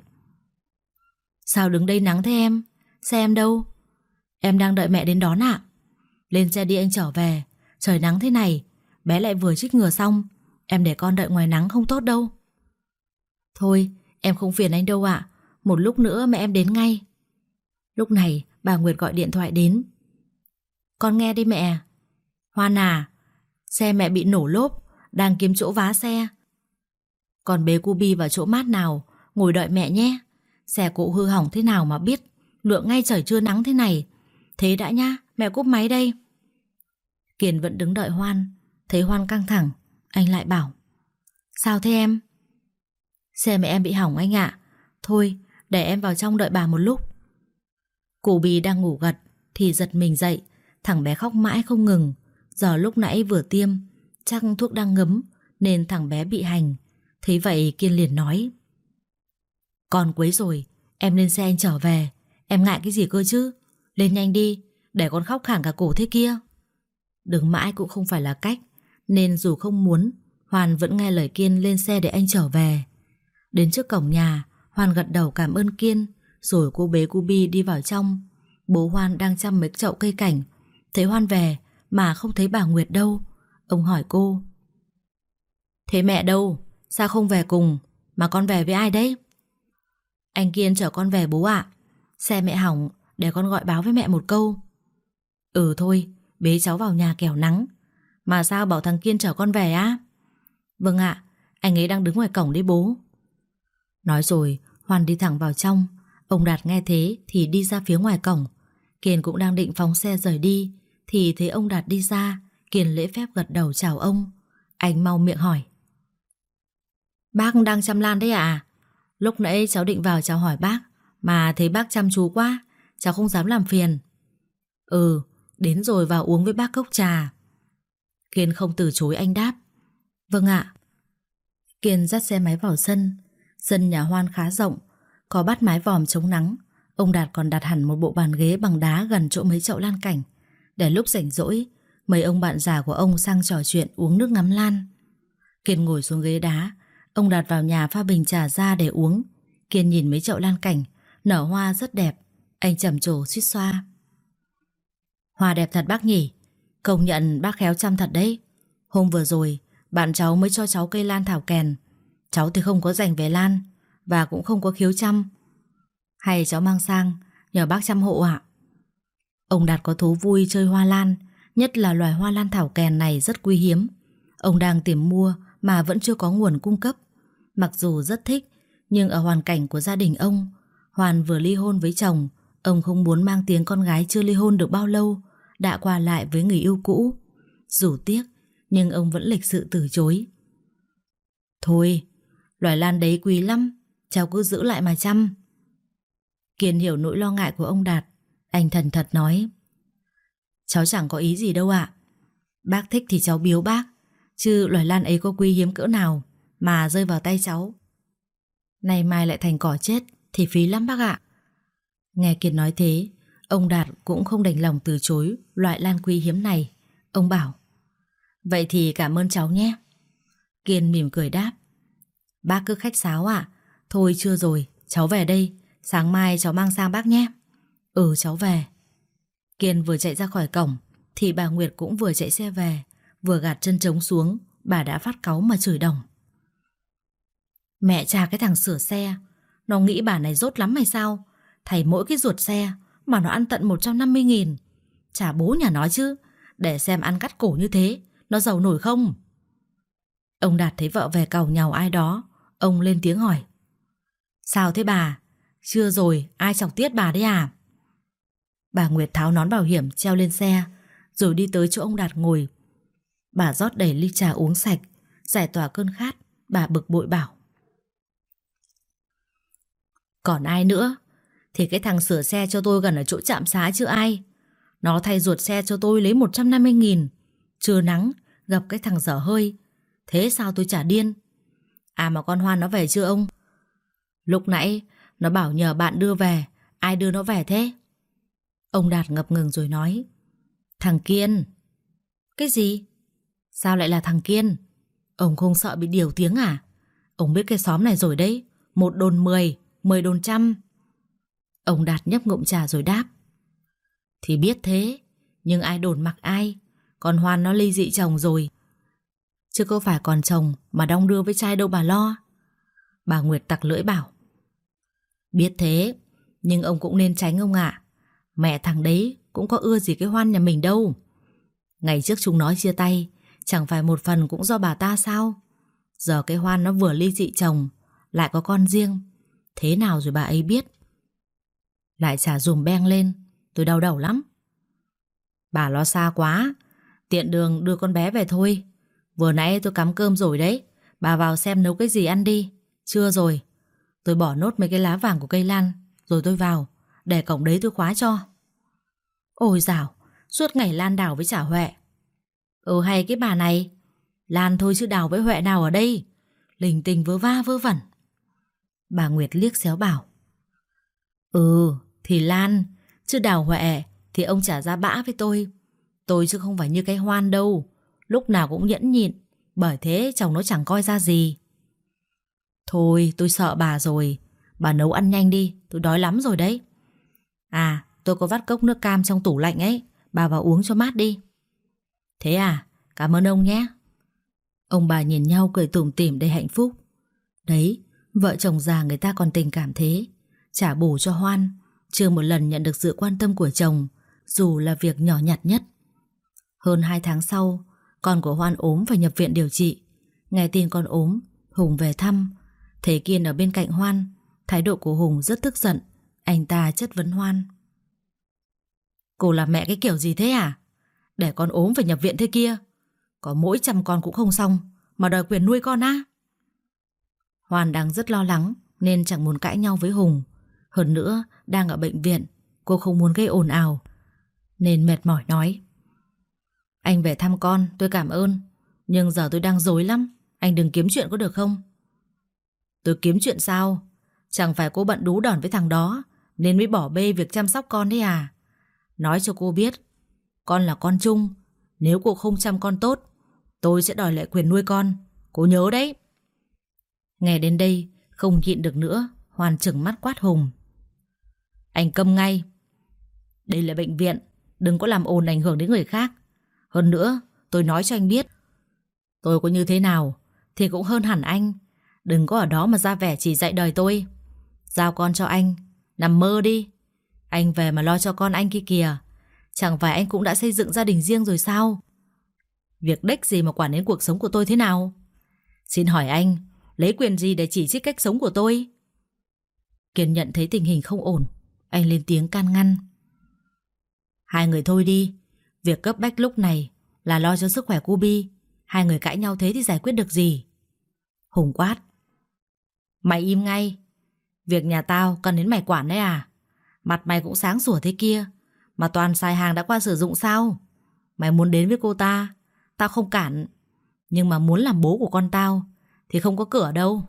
Sao đứng đây nắng thế em? Xe em đâu? Em đang đợi mẹ đến đón ạ. Lên xe đi anh trở về. Trời nắng thế này, bé lại vừa chích ngừa xong, em để con đợi ngoài nắng không tốt đâu. Thôi em không phiền anh đâu ạ. Một lúc nữa mẹ em đến ngay. Lúc này bà Nguyệt gọi điện thoại đến. Con nghe đi mẹ. Hoan à, xe mẹ bị nổ lốp, đang kiếm chỗ vá xe. Con bế cô Bi vào chỗ mát nào, ngồi đợi mẹ nhé. Xe cộ hư hỏng thế nào mà biết, lượng ngay trời trưa nắng thế này. Thế đã nhá, mẹ cúp máy đây. Kiên vẫn đứng đợi Hoan. Thấy Hoan căng thẳng, anh lại bảo: Sao thế em? Xe mẹ em bị hỏng anh ạ. Thôi để em vào trong đợi bà một lúc. Cụ Bi đang ngủ gật thì giật mình dậy. Thằng bé khóc mãi không ngừng. Giờ lúc nãy vừa tiêm, chắc thuốc đang ngấm nên thằng bé bị hành. Thế vậy Kiên liền nói: Con quấy rồi, em lên xe anh trở về. Em ngại cái gì cơ chứ? Lên nhanh đi, để con khóc khản cả cổ thế kia. Đứng mãi cũng không phải là cách, nên dù không muốn, Hoàn vẫn nghe lời Kiên lên xe để anh trở về. Đến trước cổng nhà, Hoàn gật đầu cảm ơn Kiên, rồi cô bế cô Bi đi vào trong. Bố Hoan đang chăm mấy chậu cây cảnh. Thấy Hoan về mà không thấy bà Nguyệt đâu. Ông hỏi cô: Thế mẹ đâu? Sao không về cùng, mà con về với ai đấy? Anh Kiên chở con về bố ạ. Xe mẹ hỏng, để con gọi báo với mẹ một câu. Ừ thôi, bế cháu vào nhà kẻo nắng. Mà sao bảo thằng Kiên chở con về á? Vâng ạ, anh ấy đang đứng ngoài cổng đấy bố. Nói rồi Hoan đi thẳng vào trong. Ông Đạt nghe thế thì đi ra phía ngoài cổng. Kiên cũng đang định phóng xe rời đi thì thấy ông Đạt đi ra. Kiên lễ phép gật đầu chào ông. Anh mau miệng hỏi: Bác đang chăm Lan đấy à? Lúc nãy cháu định vào chào hỏi bác, mà thấy bác chăm chú quá, cháu không dám làm phiền. Ừ, đến rồi vào uống với bác cốc trà. Kiên không từ chối, anh đáp: Vâng ạ. Kiên dắt xe máy vào sân. Sân nhà Hoan khá rộng, có bát mái vòm chống nắng. Ông Đạt còn đặt hẳn một bộ bàn ghế bằng đá gần chỗ mấy chậu lan cảnh, để lúc rảnh rỗi mấy ông bạn già của ông sang trò chuyện uống nước ngắm lan. Kiên ngồi xuống ghế đá. Ông Đạt vào nhà pha bình trà ra để uống. Kiên nhìn mấy chậu lan cảnh nở hoa rất đẹp. Anh trầm trồ suýt xoa: Hoa đẹp thật bác nhỉ. Công nhận bác khéo chăm thật đấy. Hôm vừa rồi bạn cháu mới cho cháu cây lan thảo kèn. Cháu thì không có rành về lan, và cũng không có khiếu chăm. Hay cháu mang sang nhờ bác chăm hộ ạ. Ông Đạt có thú vui chơi hoa lan, nhất là loài hoa lan thảo kèn này rất quý hiếm. Ông đang tìm mua mà vẫn chưa có nguồn cung cấp. Mặc dù rất thích, nhưng ở hoàn cảnh của gia đình ông, Hoàn vừa ly hôn với chồng, ông không muốn mang tiếng con gái chưa ly hôn được bao lâu đã qua lại với người yêu cũ. Dù tiếc, nhưng ông vẫn lịch sự từ chối. Thôi, loài lan đấy quý lắm, cháu cứ giữ lại mà chăm. Kiên hiểu nỗi lo ngại của ông Đạt. Anh thần thật nói: Cháu chẳng có ý gì đâu ạ. Bác thích thì cháu biếu bác, chứ loài lan ấy có quý hiếm cỡ nào mà rơi vào tay cháu, nay mai lại thành cỏ chết thì phí lắm bác ạ. Nghe Kiên nói thế, ông Đạt cũng không đành lòng từ chối loại lan quý hiếm này. Ông bảo: Vậy thì cảm ơn cháu nhé. Kiên mỉm cười đáp: Bác cứ khách sáo ạ. Thôi chưa rồi, cháu về đây, sáng mai cháu mang sang bác nhé. Ừ cháu về. Kiên vừa chạy ra khỏi cổng thì bà Nguyệt cũng vừa chạy xe về. Vừa gạt chân trống xuống, bà đã phát cáu mà chửi đồng. Mẹ cha cái thằng sửa xe, nó nghĩ bà này dốt lắm hay sao? Thầy mỗi cái ruột xe mà nó ăn tận 150.000. Trả bố nhà nó chứ, để xem ăn cắt cổ như thế nó giàu nổi không? Ông Đạt thấy vợ về càu nhàu ai đó, ông lên tiếng hỏi. Sao thế bà? Chưa rồi, ai chọc tiết bà đấy à? Bà Nguyệt tháo nón bảo hiểm treo lên xe, rồi đi tới chỗ ông Đạt ngồi. Bà rót đầy ly trà uống sạch, giải tỏa cơn khát. Bà bực bội bảo. Còn ai nữa? Thì cái thằng sửa xe cho tôi gần ở chỗ trạm xá chứ ai. Nó thay ruột xe cho tôi lấy 150.000. Trưa nắng gặp cái thằng dở hơi, thế sao tôi chả điên. À mà con Hoan nó về chưa ông? Lúc nãy nó bảo nhờ bạn đưa về. Ai đưa nó về thế? Ông Đạt ngập ngừng rồi nói. Thằng Kiên. Cái gì? Sao lại là thằng Kiên? Ông không sợ bị điều tiếng à? Ông biết cái xóm này rồi đấy. 1 đồn 10, 10 đồn 100. Ông Đạt nhấp ngụm trà rồi đáp. Thì biết thế, nhưng ai đồn mặc ai. Còn Hoan nó ly dị chồng rồi, chứ có phải còn chồng mà đong đưa với trai đâu bà lo. Bà Nguyệt tặc lưỡi bảo. Biết thế, nhưng ông cũng nên tránh ông ạ. Mẹ thằng đấy cũng có ưa gì cái Hoan nhà mình đâu. Ngày trước chúng nó chia tay, chẳng phải một phần cũng do bà ta sao? Giờ cái Hoan nó vừa ly dị chồng, lại có con riêng. Thế nào rồi bà ấy biết? Lại chả dùm beng lên, tôi đau đầu lắm. Bà lo xa quá, tiện đường đưa con bé về thôi. Vừa nãy tôi cắm cơm rồi đấy, bà vào xem nấu cái gì ăn đi. Trưa rồi, tôi bỏ nốt mấy cái lá vàng của cây lan, rồi tôi vào, để cổng đấy tôi khóa cho. Ôi dào, suốt ngày Lan đào với chả Huệ. Hay cái bà này, Lan thôi chứ đào với Huệ nào ở đây. Lình tình vớ va vớ vẩn. Bà Nguyệt liếc xéo bảo. Thì Lan, chứ đào Huệ thì ông chả ra bã với tôi. Tôi chứ không phải như cái Hoan đâu, lúc nào cũng nhẫn nhịn. Bởi thế chồng nó chẳng coi ra gì. Thôi tôi sợ bà rồi, bà nấu ăn nhanh đi, tôi đói lắm rồi đấy. À, tôi có vắt cốc nước cam trong tủ lạnh ấy, bà vào uống cho mát đi. Thế à, cảm ơn ông nhé. Ông bà nhìn nhau cười tủm tỉm đầy hạnh phúc. Đấy, vợ chồng già người ta còn tình cảm thế. Trả bù cho Hoan, chưa một lần nhận được sự quan tâm của chồng, dù là việc nhỏ nhặt nhất. Hơn 2 tháng sau, con của Hoan ốm phải nhập viện điều trị. Nghe tin con ốm, Hùng về thăm. Thấy Kiên ở bên cạnh Hoan, thái độ của Hùng rất tức giận. Anh ta chất vấn Hoan. Cô là mẹ cái kiểu gì thế à? Để con ốm phải nhập viện thế kia, có mỗi chăm con cũng không xong mà đòi quyền nuôi con á. Hoan đang rất lo lắng nên chẳng muốn cãi nhau với Hùng. Hơn nữa đang ở bệnh viện, cô không muốn gây ồn ào nên mệt mỏi nói. Anh về thăm con tôi cảm ơn, nhưng giờ tôi đang rối lắm. Anh đừng kiếm chuyện có được không? Tôi kiếm chuyện sao? Chẳng phải cô bận đú đòn với thằng đó nên mới bỏ bê việc chăm sóc con đấy à? Nói cho cô biết, con là con chung. Nếu cô không chăm con tốt, tôi sẽ đòi lại quyền nuôi con. Cô nhớ đấy. Nghe đến đây không nhịn được nữa, Hoan trừng mắt quát Hùng. Anh câm ngay. Đây là bệnh viện, đừng có làm ồn ảnh hưởng đến người khác. Hơn nữa tôi nói cho anh biết, tôi có như thế nào thì cũng hơn hẳn anh. Đừng có ở đó mà ra vẻ chỉ dạy đời tôi. Giao con cho anh, nằm mơ đi. Anh về mà lo cho con anh kia kìa. Chẳng phải anh cũng đã xây dựng gia đình riêng rồi sao? Việc đếch gì mà quản đến cuộc sống của tôi thế nào? Xin hỏi anh, lấy quyền gì để chỉ trích cách sống của tôi? Kiên nhận thấy tình hình không ổn, anh lên tiếng can ngăn. Hai người thôi đi. Việc cấp bách lúc này là lo cho sức khỏe cô Bi. Hai người cãi nhau thế thì giải quyết được gì? Hùng quát. Mày im ngay. Việc nhà tao cần đến mày quản đấy à? Mặt mày cũng sáng sủa thế kia mà toàn xài hàng đã qua sử dụng sao? Mày muốn đến với cô ta, tao không cản. Nhưng mà muốn làm bố của con tao thì không có cửa đâu.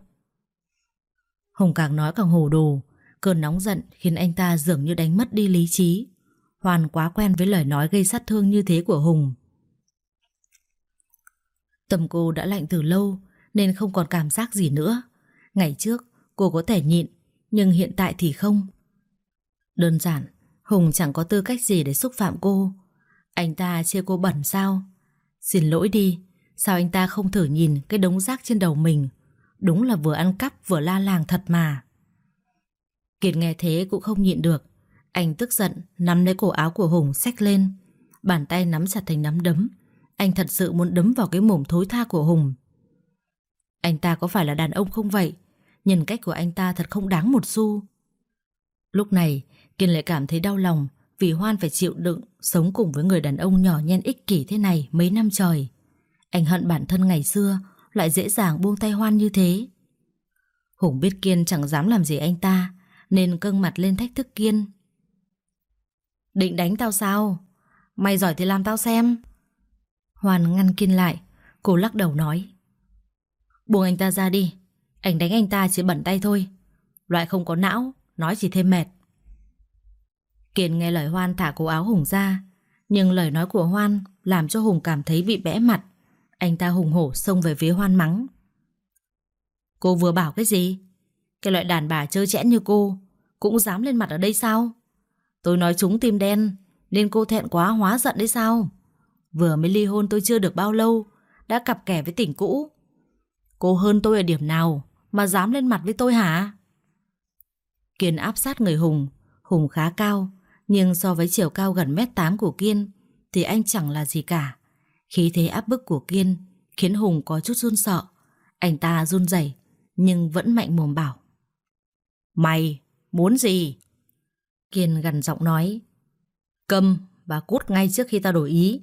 Hùng càng nói càng hồ đồ. Cơn nóng giận khiến anh ta dường như đánh mất đi lý trí. Hoan quá quen với lời nói gây sát thương như thế của Hùng. Tâm cô đã lạnh từ lâu nên không còn cảm giác gì nữa. Ngày trước cô có thể nhịn, nhưng hiện tại thì không. Đơn giản, Hùng chẳng có tư cách gì để xúc phạm cô. Anh ta chê cô bẩn sao? Xin lỗi đi, sao anh ta không thử nhìn cái đống rác trên đầu mình? Đúng là vừa ăn cắp vừa la làng thật mà. Kiệt nghe thế cũng không nhịn được. Anh tức giận nắm lấy cổ áo của Hùng xách lên. Bàn tay nắm chặt thành nắm đấm. Anh thật sự muốn đấm vào cái mồm thối tha của Hùng. Anh ta có phải là đàn ông không vậy? Nhân cách của anh ta thật không đáng một xu. Lúc này Kiên lại cảm thấy đau lòng vì Hoan phải chịu đựng sống cùng với người đàn ông nhỏ nhen ích kỷ thế này mấy năm trời. Anh hận bản thân ngày xưa lại dễ dàng buông tay Hoan như thế. Hùng biết Kiên chẳng dám làm gì anh ta nên căng mặt lên thách thức Kiên. Định đánh tao sao? Mày giỏi thì làm tao xem. Hoan ngăn Kiên lại. Cô lắc đầu nói: Buông anh ta ra đi. Anh đánh anh ta chỉ bẩn tay thôi. Loại không có não, nói chỉ thêm mệt. Kiên nghe lời Hoan thả cổ áo Hùng ra. Nhưng lời nói của Hoan làm cho Hùng cảm thấy bị bẽ mặt. Anh ta hùng hổ xông về phía Hoan mắng: Cô vừa bảo cái gì? Cái loại đàn bà trơ trẽn như cô cũng dám lên mặt ở đây sao? Tôi nói trúng tim đen nên cô thẹn quá hóa giận đấy sao? Vừa mới ly hôn tôi chưa được bao lâu đã cặp kè với tỉnh cũ. Cô hơn tôi ở điểm nào mà dám lên mặt với tôi hả? Kiên áp sát người Hùng. Hùng khá cao, nhưng so với chiều cao gần 1m8 của Kiên thì anh chẳng là gì cả. Khí thế áp bức của Kiên khiến Hùng có chút run sợ. Anh ta run rẩy nhưng vẫn mạnh mồm bảo: Mày muốn gì? Kiên gằn giọng nói: Câm và cút ngay trước khi tao đổi ý.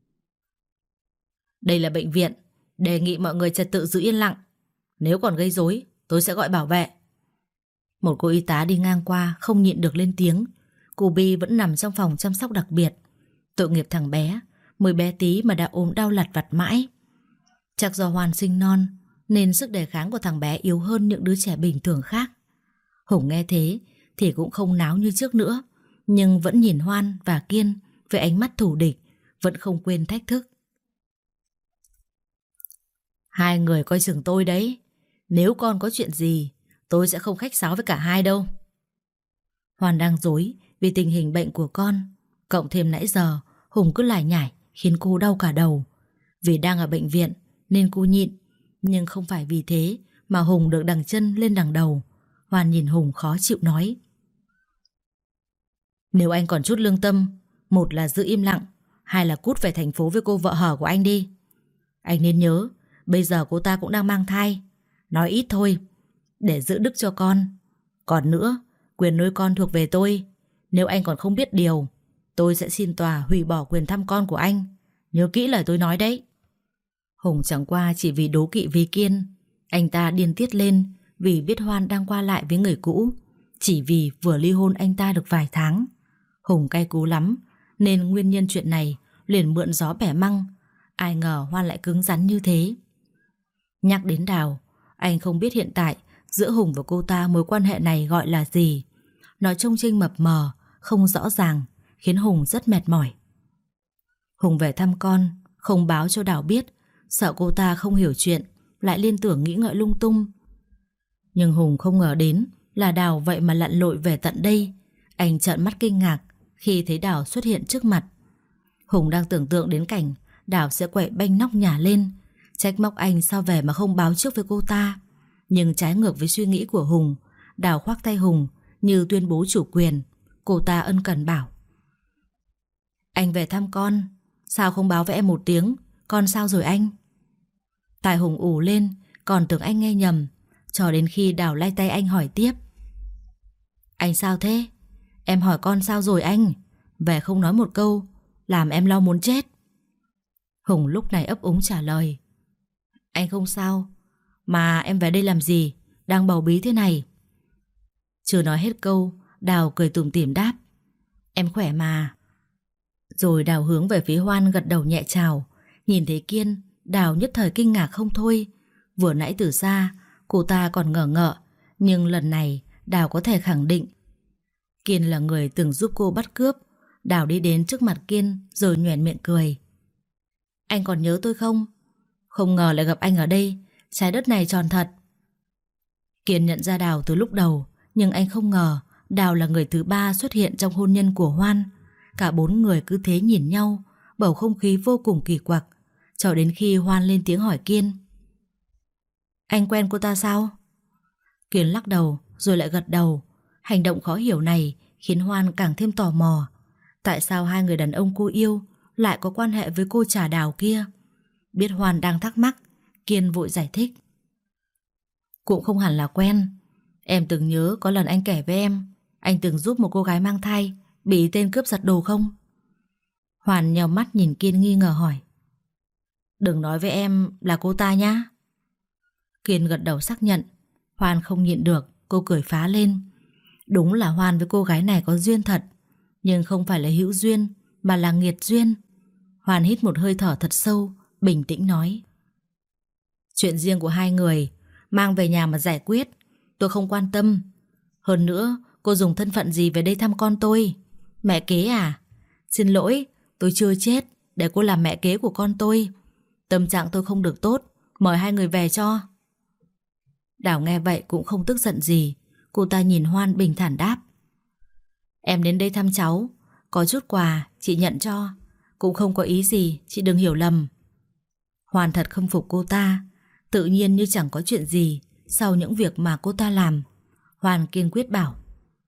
Đây là bệnh viện, đề nghị mọi người trật tự giữ yên lặng. Nếu còn gây rối tôi sẽ gọi bảo vệ. Một cô y tá đi ngang qua không nhịn được lên tiếng. Cô Bi vẫn nằm trong phòng chăm sóc đặc biệt. Tội nghiệp thằng bé, mới bé tí mà đã ốm đau lặt vặt mãi. Chắc do Hoan sinh non nên sức đề kháng của thằng bé yếu hơn những đứa trẻ bình thường khác. Hùng nghe thế thì cũng không náo như trước nữa, nhưng vẫn nhìn Hoan và Kiên với ánh mắt thù địch, vẫn không quên thách thức. Hai người coi chừng tôi đấy. Nếu con có chuyện gì tôi sẽ không khách sáo với cả hai đâu. Hoan đang dối vì tình hình bệnh của con, cộng thêm nãy giờ Hùng cứ lải nhải khiến cô đau cả đầu. Vì đang ở bệnh viện nên cô nhịn, nhưng không phải vì thế mà Hùng được đằng chân lên đằng đầu. Hoan nhìn Hùng khó chịu nói: Nếu anh còn chút lương tâm, một là giữ im lặng, hai là cút về thành phố với cô vợ hở của anh đi. Anh nên nhớ bây giờ cô ta cũng đang mang thai. Nói ít thôi để giữ đức cho con. Còn nữa, quyền nuôi con thuộc về tôi. Nếu anh còn không biết điều, tôi sẽ xin tòa hủy bỏ quyền thăm con của anh. Nhớ kỹ lời tôi nói đấy. Hùng chẳng qua chỉ vì đố kỵ vì Kiên. Anh ta điên tiết lên vì biết Hoan đang qua lại với người cũ, chỉ vì vừa ly hôn anh ta được vài tháng. Hùng cay cú lắm nên nguyên nhân chuyện này liền mượn gió bẻ măng. Ai ngờ Hoan lại cứng rắn như thế. Nhắc đến Đào, anh không biết hiện tại giữa Hùng và cô ta mối quan hệ này gọi là gì. Nó trông chênh mập mờ, không rõ ràng, khiến Hùng rất mệt mỏi. Hùng về thăm con, không báo cho Đào biết, sợ cô ta không hiểu chuyện, lại liên tưởng nghĩ ngợi lung tung. Nhưng Hùng không ngờ đến là Đào vậy mà lặn lội về tận đây. Anh trợn mắt kinh ngạc khi thấy Đào xuất hiện trước mặt. Hùng đang tưởng tượng đến cảnh Đào sẽ quậy banh nóc nhà lên, trách móc anh sao về mà không báo trước với cô ta. Nhưng trái ngược với suy nghĩ của Hùng, Đào khoác tay Hùng như tuyên bố chủ quyền. Cô ta ân cần bảo: Anh về thăm con, sao không báo với em một tiếng? Con sao rồi anh? Tai Hùng ù lên, còn tưởng anh nghe nhầm, cho đến khi Đào lay tay anh hỏi tiếp: Anh sao thế? Em hỏi con sao rồi anh? Về không nói một câu, làm em lo muốn chết. Hùng lúc này ấp úng trả lời: Anh không sao. Mà em về đây làm gì? Đang bầu bí thế này. Chưa nói hết câu, Đào cười tủm tỉm đáp: Em khỏe mà. Rồi Đào hướng về phía Hoan gật đầu nhẹ chào. Nhìn thấy Kiên, Đào nhất thời kinh ngạc không thôi. Vừa nãy từ xa cô ta còn ngờ ngợ, nhưng lần này Đào có thể khẳng định Kiên là người từng giúp cô bắt cướp. Đào đi đến trước mặt Kiên rồi nhoẻn miệng cười: Anh còn nhớ tôi không? Không ngờ lại gặp anh ở đây. Trái đất này tròn thật. Kiên nhận ra Đào từ lúc đầu, nhưng anh không ngờ Đào là người thứ ba xuất hiện trong hôn nhân của Hoan. Cả bốn người cứ thế nhìn nhau, bầu không khí vô cùng kỳ quặc. cho đến khi Hoan lên tiếng hỏi Kiên. Anh quen cô ta sao? Kiên lắc đầu rồi lại gật đầu. Hành động khó hiểu này khiến Hoan càng thêm tò mò. Tại sao hai người đàn ông cô yêu lại có quan hệ với cô Trà Đào kia? Biết Hoan đang thắc mắc, Kiên vội giải thích. Cũng không hẳn là quen. Em từng nhớ có lần anh kể với em anh từng giúp một cô gái mang thai bị tên cướp giật đồ không? Hoan nheo mắt nhìn Kiên nghi ngờ hỏi. Đừng nói với em là cô ta nhá. Kiên gật đầu xác nhận. Hoan không nhịn được, cô cười phá lên. Đúng là Hoan với cô gái này có duyên thật, nhưng không phải là hữu duyên mà là nghiệt duyên. Hoan hít một hơi thở thật sâu, bình tĩnh nói. Chuyện riêng của hai người mang về nhà mà giải quyết, tôi không quan tâm. Hơn nữa, cô dùng thân phận gì về đây thăm con tôi? Mẹ kế à? Xin lỗi, tôi chưa chết để cô làm mẹ kế của con tôi. Tâm trạng tôi không được tốt, mời hai người về cho. Đào nghe vậy cũng không tức giận gì. Cô ta nhìn Hoan bình thản đáp. Em đến đây thăm cháu, có chút quà chị nhận cho. Cũng không có ý gì, chị đừng hiểu lầm. Hoan thật khâm phục cô ta. Tự nhiên như chẳng có chuyện gì sau những việc mà cô ta làm. Hoan kiên quyết bảo.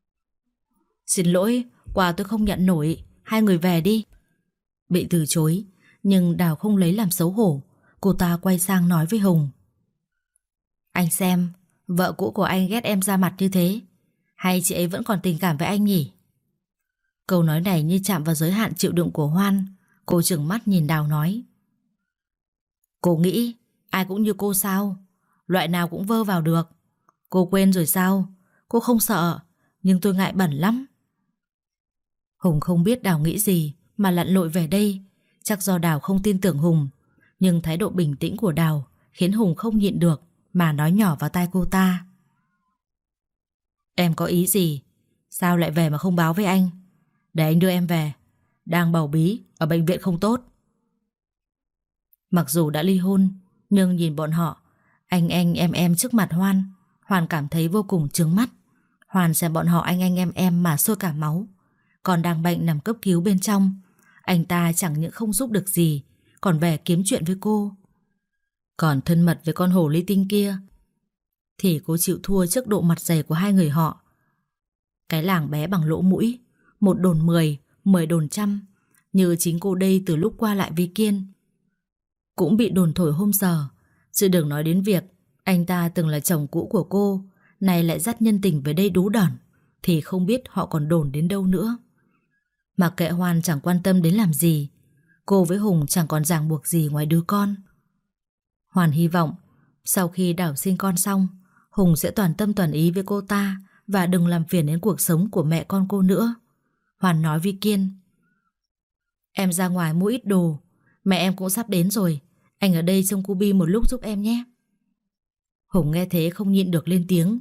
Xin lỗi, quà tôi không nhận nổi, hai người về đi. Bị từ chối, nhưng Đào không lấy làm xấu hổ. Cô ta quay sang nói với Hùng. Anh xem, vợ cũ của anh ghét em ra mặt như thế, hay chị ấy vẫn còn tình cảm với anh nhỉ? Câu nói này như chạm vào giới hạn chịu đựng của Hoan. Cô trừng mắt nhìn Đào nói. Cô nghĩ ai cũng như cô sao? Loại nào cũng vơ vào được. Cô quên rồi sao? Cô không sợ, nhưng tôi ngại bẩn lắm. Hùng không biết Đào nghĩ gì mà lặn lội về đây. Chắc do Đào không tin tưởng Hùng. Nhưng thái độ bình tĩnh của Đào khiến Hùng không nhịn được mà nói nhỏ vào tai cô ta. Em có ý gì? Sao lại về mà không báo với anh? Để anh đưa em về. Đang bầu bí ở bệnh viện không tốt. Mặc dù đã ly hôn, nhưng nhìn bọn họ anh em trước mặt Hoan, Hoan cảm thấy vô cùng chướng mắt. Hoan xem bọn họ anh em mà sôi cả máu. Còn đang bệnh nằm cấp cứu bên trong, anh ta chẳng những không giúp được gì, còn về kiếm chuyện với cô. Còn thân mật với con hồ ly tinh kia thì cô chịu thua trước độ mặt dày của hai người họ. Cái làng bé bằng lỗ mũi, một đồn 10, 10 đồn 100. Như chính cô đây từ lúc qua lại với Kiên cũng bị đồn thổi hôm giờ. Chứ đừng nói đến việc anh ta từng là chồng cũ của cô, nay lại dắt nhân tình về đây đú đòn, thì không biết họ còn đồn đến đâu nữa. Mặc kệ Hoan chẳng quan tâm đến làm gì, cô với Hùng chẳng còn ràng buộc gì ngoài đứa con. Hoan hy vọng sau khi Đào sinh con xong, Hùng sẽ toàn tâm toàn ý với cô ta và đừng làm phiền đến cuộc sống của mẹ con cô nữa. Hoan nói với Kiên. Em ra ngoài mua ít đồ, mẹ em cũng sắp đến rồi, anh ở đây trông cô Bi một lúc giúp em nhé. Hùng nghe thế không nhịn được lên tiếng.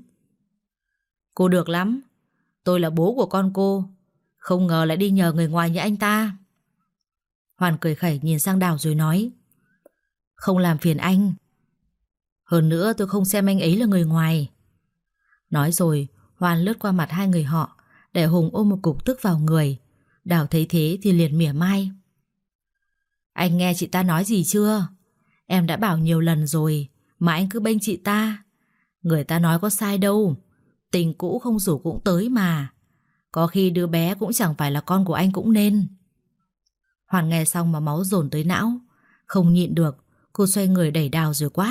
Cô được lắm, tôi là bố của con cô, không ngờ lại đi nhờ người ngoài như anh ta. Hoan cười khẩy nhìn sang Đào rồi nói. Không làm phiền anh. Hơn nữa tôi không xem anh ấy là người ngoài. Nói rồi Hoan lướt qua mặt hai người họ, để Hùng ôm một cục tức vào người. Đào thấy thế thì liền mỉa mai. Anh nghe chị ta nói gì chưa? Em đã bảo nhiều lần rồi mà anh cứ bênh chị ta. Người ta nói có sai đâu, tình cũ không rủ cũng tới mà. Có khi đứa bé cũng chẳng phải là con của anh cũng nên. Hoan nghe xong mà máu dồn tới não. Không nhịn được, cô xoay người đẩy Đào rồi quát.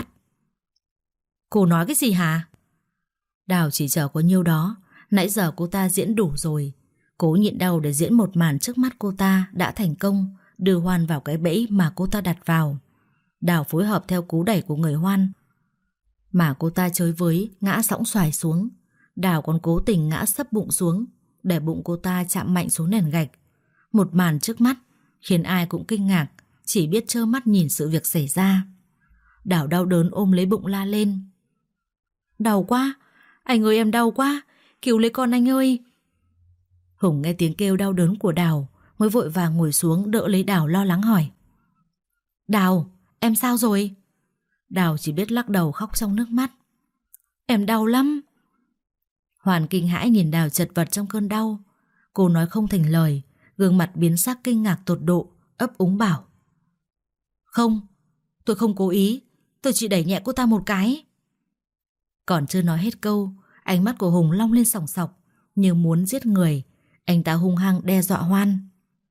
Cô nói cái gì hả? Đào chỉ chờ có nhiêu đó. Nãy giờ cô ta diễn đủ rồi. Cố nhịn đau để diễn một màn trước mắt cô ta đã thành công, đưa Hoan vào cái bẫy mà cô ta đặt vào. Đào phối hợp theo cú đẩy của người Hoan mà cô ta chơi với, ngã sõng xoài xuống. Đào còn cố tình ngã sấp bụng xuống, để bụng cô ta chạm mạnh xuống nền gạch. Một màn trước mắt khiến ai cũng kinh ngạc, chỉ biết trơ mắt nhìn sự việc xảy ra. Đào đau đớn ôm lấy bụng la lên. Đau quá, anh ơi em đau quá, cứu lấy con anh ơi. Hùng nghe tiếng kêu đau đớn của Đào mới vội vàng ngồi xuống đỡ lấy Đào, lo lắng hỏi. Đào, em sao rồi? Đào chỉ biết lắc đầu khóc trong nước mắt. Em đau lắm. Hoàn kinh hãi nhìn Đào chật vật trong cơn đau. Cô nói không thành lời, gương mặt biến sắc kinh ngạc tột độ, ấp úng bảo. Không, Tôi không cố ý, tôi chỉ đẩy nhẹ cô ta một cái. Còn chưa nói hết câu, ánh mắt của Hùng long lên sòng sọc như muốn giết người. Anh ta hung hăng đe dọa Hoan.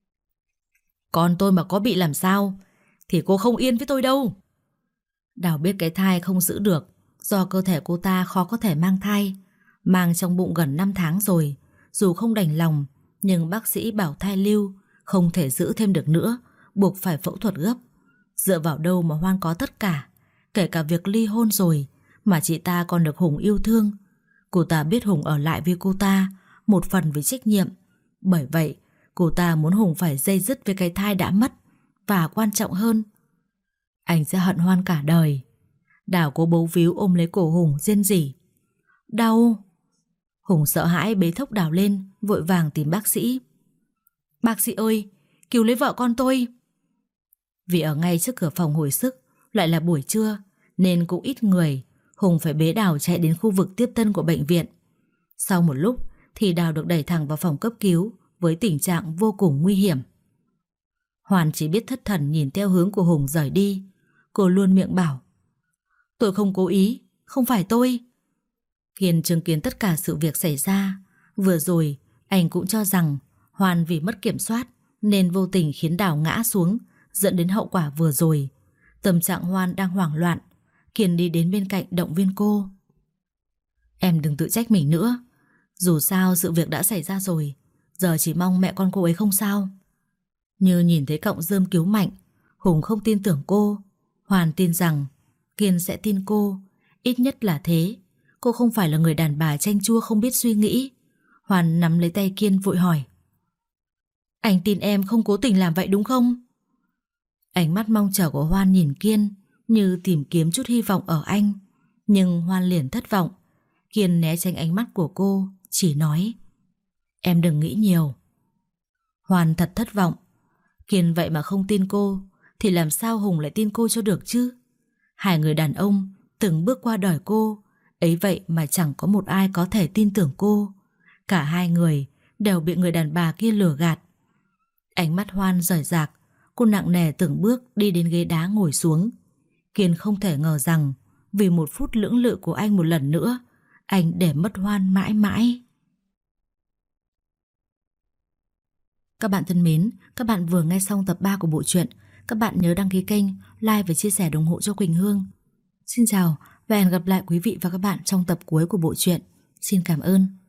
Con tôi mà có bị làm sao thì cô không yên với tôi đâu. Đào biết cái thai không giữ được, do cơ thể cô ta khó có thể mang thai. Mang trong bụng gần 5 tháng rồi. Dù không đành lòng, nhưng bác sĩ bảo thai lưu, không thể giữ thêm được nữa, buộc phải phẫu thuật gấp. Dựa vào đâu mà Hoan có tất cả, kể cả việc ly hôn rồi, mà chị ta còn được Hùng yêu thương. Cô ta biết Hùng ở lại với cô ta, một phần vì trách nhiệm. Bởi vậy, cô ta muốn Hùng phải dây dứt với cái thai đã mất. Và quan trọng hơn, anh sẽ hận Hoan cả đời. Đào cố bấu víu ôm lấy cổ Hùng rên rỉ. Đau. Hùng sợ hãi bế thốc Đào lên, vội vàng tìm bác sĩ. Bác sĩ ơi, cứu lấy vợ con tôi. Vì ở ngay trước cửa phòng hồi sức, lại là buổi trưa, nên cũng ít người. Hùng phải bế Đào chạy đến khu vực tiếp tân của bệnh viện. Sau một lúc thì Đào được đẩy thẳng vào phòng cấp cứu với tình trạng vô cùng nguy hiểm. Hoàn chỉ biết thất thần nhìn theo hướng của Hùng rời đi. Cô luôn miệng bảo: Tôi không cố ý, không phải tôi. Kiên chứng kiến tất cả sự việc xảy ra. Vừa rồi anh cũng cho rằng Hoàn vì mất kiểm soát nên vô tình khiến Đào ngã xuống, dẫn đến hậu quả vừa rồi. Tâm trạng Hoan đang hoảng loạn. Kiên đi đến bên cạnh động viên cô. Em đừng tự trách mình nữa. Dù sao sự việc đã xảy ra rồi, giờ chỉ mong mẹ con cô ấy không sao. Như nhìn thấy cọng rơm cứu mạnh, Hùng không tin tưởng cô. Hoàn tin rằng Kiên sẽ tin cô. Ít nhất là thế. Cô không phải là người đàn bà chanh chua không biết suy nghĩ. Hoàn nắm lấy tay Kiên vội hỏi: Anh tin em không cố tình làm vậy đúng không? Ánh mắt mong chờ của Hoan nhìn Kiên như tìm kiếm chút hy vọng ở anh. Nhưng Hoan liền thất vọng. Kiên né tránh ánh mắt của cô, chỉ nói: Em đừng nghĩ nhiều. Hoan thật thất vọng. Kiên vậy mà không tin cô, thì làm sao Hùng lại tin cô cho được chứ? Hai người đàn ông từng bước qua đời cô, ấy vậy mà chẳng có một ai có thể tin tưởng cô. Cả hai người đều bị người đàn bà kia lừa gạt. Ánh mắt Hoan rời rạc. Cô nặng nề từng bước đi đến ghế đá ngồi xuống. Kiên không thể ngờ rằng vì một phút lưỡng lự của anh một lần nữa, anh để mất Hoan mãi mãi. Các bạn thân mến, các bạn vừa nghe xong tập 3 của bộ truyện. Các bạn nhớ đăng ký kênh, like và chia sẻ ủng hộ cho Quỳnh Hương. Xin chào và hẹn gặp lại quý vị và các bạn trong tập cuối của bộ truyện. Xin cảm ơn.